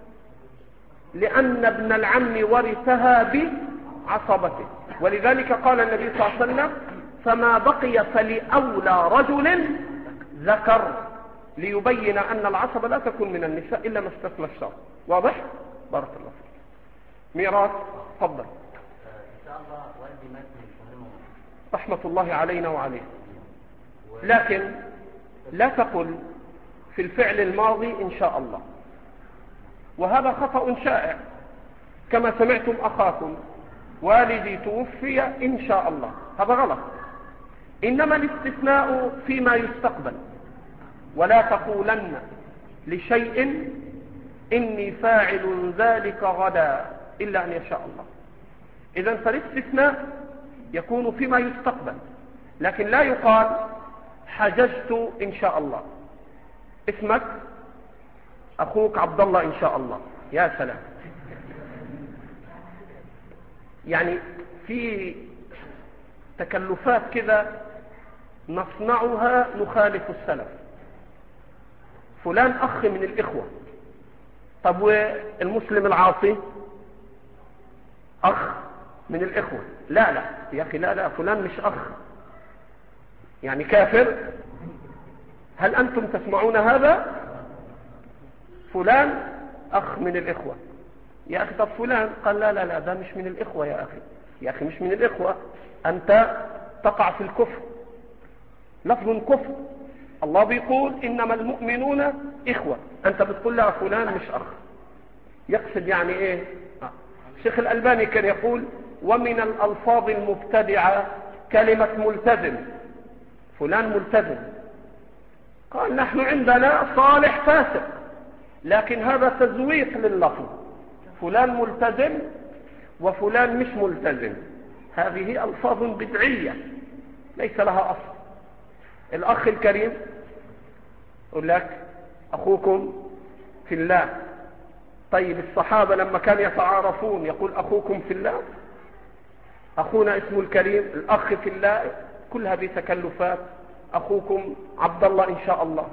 A: لأن ابن العم ورثها بعصبته، ولذلك قال النبي صلى الله عليه وسلم فما بقي فلأولى رجل ذكر، ليبين أن العصبة لا تكون من النساء إلا ما استثنى الشرع. واضح؟ بارك الله فيك. ميراث، تفضل.
C: إن شاء الله والدي مات من شهرين ونص.
A: رحمة الله علينا وعليه. لكن لا تقل في الفعل الماضي إن شاء الله، وهذا خطأ شائع. كما سمعتم أخاكم والدي توفي إن شاء الله، هذا غلط. إنما الاستثناء فيما يستقبل، ولا تقولن لشيء إني فاعل ذلك غدا إلا أن يشاء الله. إذن فالاستثناء يكون فيما يستقبل، لكن لا يقال حججت إن شاء الله. اسمك أخوك عبد الله إن شاء الله. يا سلام. يعني في تكلفات كذا نصنعها نخالف السلف. فلان أخ من الإخوة، طب والمسلم العاصي أخ من الإخوة؟ لا لا يا أخي، لا لا، فلان مش أخ، يعني كافر. هل أنتم تسمعون هذا؟ فلان أخ من الإخوة. يا أخي طب فلان قال لا لا لا، ده مش من الإخوة يا أخي. يا أخي مش من الإخوة، أنت تقع في الكفر. لفظ كفر. الله بيقول إنما المؤمنون إخوة، أنت بتقول لا فلان مش أخ. يقصد يعني إيه؟ الشيخ الألباني كان يقول ومن الألفاظ المبتدعة كلمة ملتزم. فلان ملتزم، قال نحن عندنا صالح فاسق، لكن هذا تزويق لللفظ. فلان ملتزم وفلان مش ملتزم، هذه ألفاظ بدعية ليس لها أصل. الأخ الكريم يقول لك أخوكم في الله. طيب الصحابة لما كانوا يتعارفون يقول أخوكم في الله، أخونا اسمه الكريم، الأخ في الله، كل هذه تكلفات. أخوكم عبد الله إن شاء الله،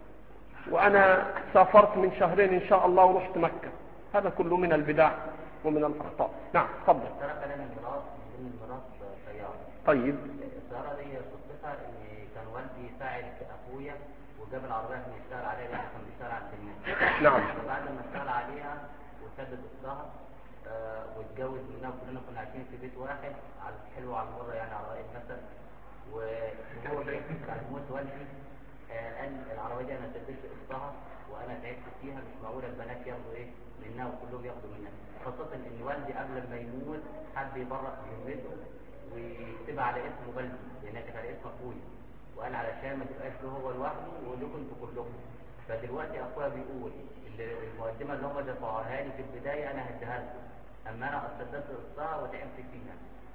A: وأنا سافرت من شهرين إن شاء الله ورحت مكة. هذا كله من البدع ومن الأخطاء. نعم تفضل.
C: ترك لنا الميراث من الميراث سيارة.
A: طيب.
C: السيارة دي قصتها إن كان والدي ساعد أخويا وجاب العربية عشان يشتغل عليها، لأنه كان بيشتغل على التلميذ.
A: نعم.
C: فبعد ما اشتغل عليها وسدد أختها آه واتجوز منها، وكلنا كنا عايشين في بيت واحد على الحلو وعلى المرة، يعني على رأي المثل. وهو جاي بعد موت والدي آه قال العربية دي أنا سددت أختها وأنا تعبت فيها، مش معقولة البنات ياخدوا إيه منها وكلهم ياخدوا منها، خاصة إن والدي قبل ما يموت حد يبرأ ذمته ويكتبها على اسم والدي، لأنها كانت على اسم أخويا، وقال علشان ما تبقاش له هو لوحده ولكم انتوا كلكم. فدلوقتي أخويا بيقول المقدمة اللي هم دفعوها لي في البداية أنا هديها لكم، أما أنا سددت قسطها وتعبت فيها،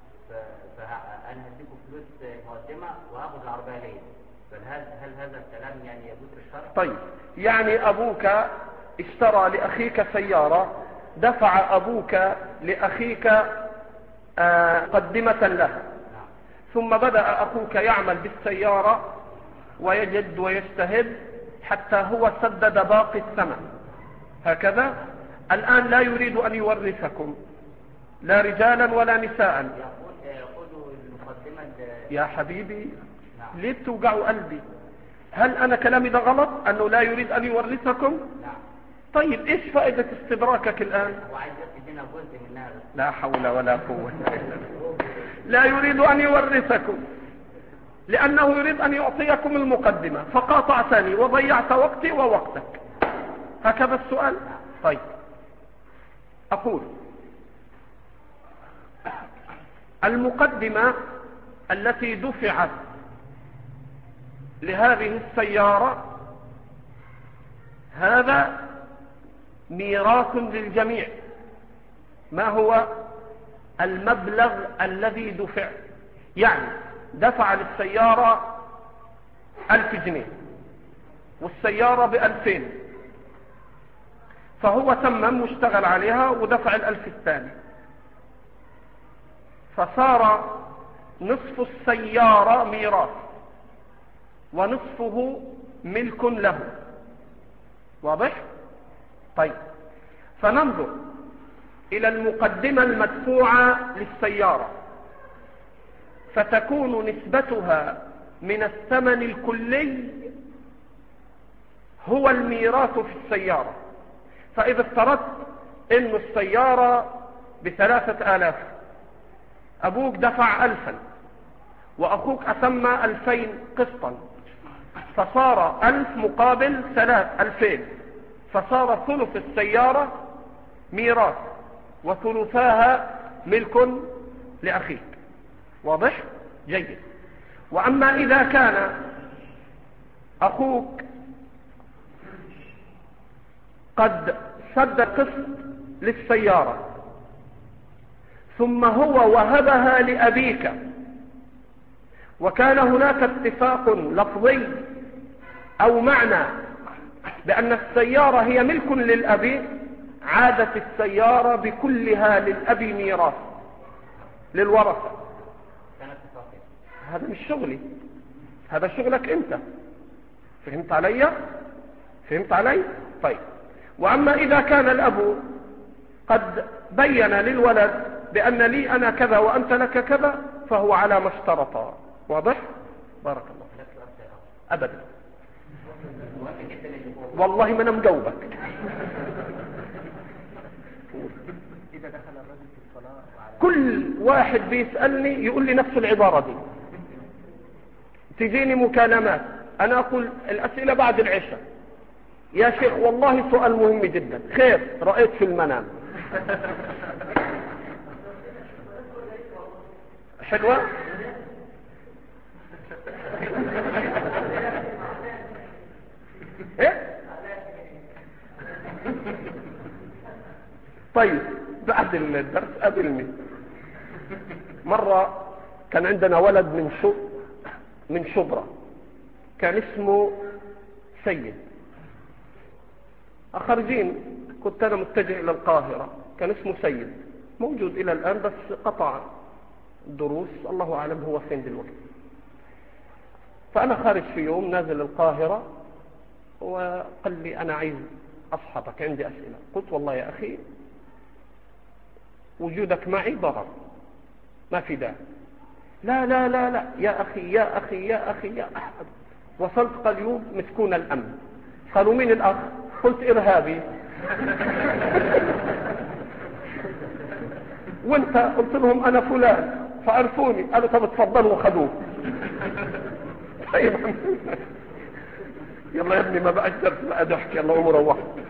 C: فأنا هديكم فلوس مقدمة وهاخد العربية ليا. فهل هل هذا الكلام يعني يجوز في الشرع؟
A: طيب، يعني أبوك اشترى لأخيك سيارة، دفع أبوك لأخيك آه مقدمة له، ثم بدأ أخوك يعمل بالسيارة ويجد ويجتهد حتى هو سدد باقي الثمن، هكذا. الآن لا يريد أن يورثكم لا رجالا ولا نساء. يا حبيبي ليه بتوجعوا قلبي؟ هل أنا كلامي ده غلط أنه لا يريد أن يورثكم؟ طيب إيش فائدة استدراكك الآن؟ لا حول ولا قوة إلا بالله. لا يريد أن يورثكم لأنه يريد أن يعطيكم المقدمة، فقاطعتني وضيعت وقتي ووقتك، هكذا السؤال. طيب أقول المقدمة التي دفعت لهذه السيارة هذا ميراث للجميع. ما هو المبلغ الذي دفع؟ يعني دفع للسيارة ألف جنيه، والسيارة بألفين، فهو تمم واشتغل عليها ودفع الألف الثاني، فصار نصف السيارة ميراث ونصفه ملك له. واضح؟ طيب، فننظر إلى المقدمة المدفوعة للسيارة، فتكون نسبتها من الثمن الكلي هو الميراث في السيارة. فإذا افترضت إن السيارة بثلاثة آلاف، أبوك دفع ألفا وأخوك أسمى ألفين قسطا، فصار ألف مقابل ثلاث ألفين، فصار ثلث السيارة ميراث وثلثاها ملك لأخيك. واضح؟ جيد. وأما إذا كان أخوك قد سد قسط للسيارة ثم هو وهبها لأبيك، وكان هناك اتفاق لفظي أو معنى بأن السيارة هي ملك للأب، عادت السيارة بكلها للأب ميراث للورثة. هذا مش شغلي، هذا شغلك أنت. فهمت علي؟ فهمت علي؟ طيب. وأما إذا كان الأب قد بين للولد بأن لي أنا كذا وأنت لك كذا، فهو على ما اشترط. واضح؟ بارك الله فيك. أبدا والله ما أنا مجاوبك.
B: إذا دخل الرجل في الصلاة وعلى
A: كل واحد بيسألني يقول لي نفس العبارة دي، تجيني مكالمات أنا أقول الأسئلة بعد العشاء. يا شيخ والله سؤال مهم جدا. خير، رأيت في المنام. حلوة. ايه؟ طيب، بعد الدرس قابلني. مرة كان عندنا ولد من شو من شبرا، كان اسمه سيد. خارجين، كنت أنا متجه إلى القاهرة، كان اسمه سيد، موجود إلى الآن بس قطع الدروس، الله أعلم هو فين دلوقتي. فأنا خارج في يوم نازل القاهرة، وقال لي أنا عايز أصحبك، عندي أسئلة. قلت والله يا أخي وجودك معي ضرر، ما في داعي. لا لا لا لا يا أخي يا أخي يا أخي يا أحد. وصلت قليوب مسكون الأمن، قالوا مين الأخ؟ قلت إرهابي. وانت؟ قلت لهم أنا فلان، فعرفوني، قالوا طب اتفضلوا وخذوه. طيب يلا يا ابني ما بقاش درس، بقى ضحك، يلا قوم روحوا.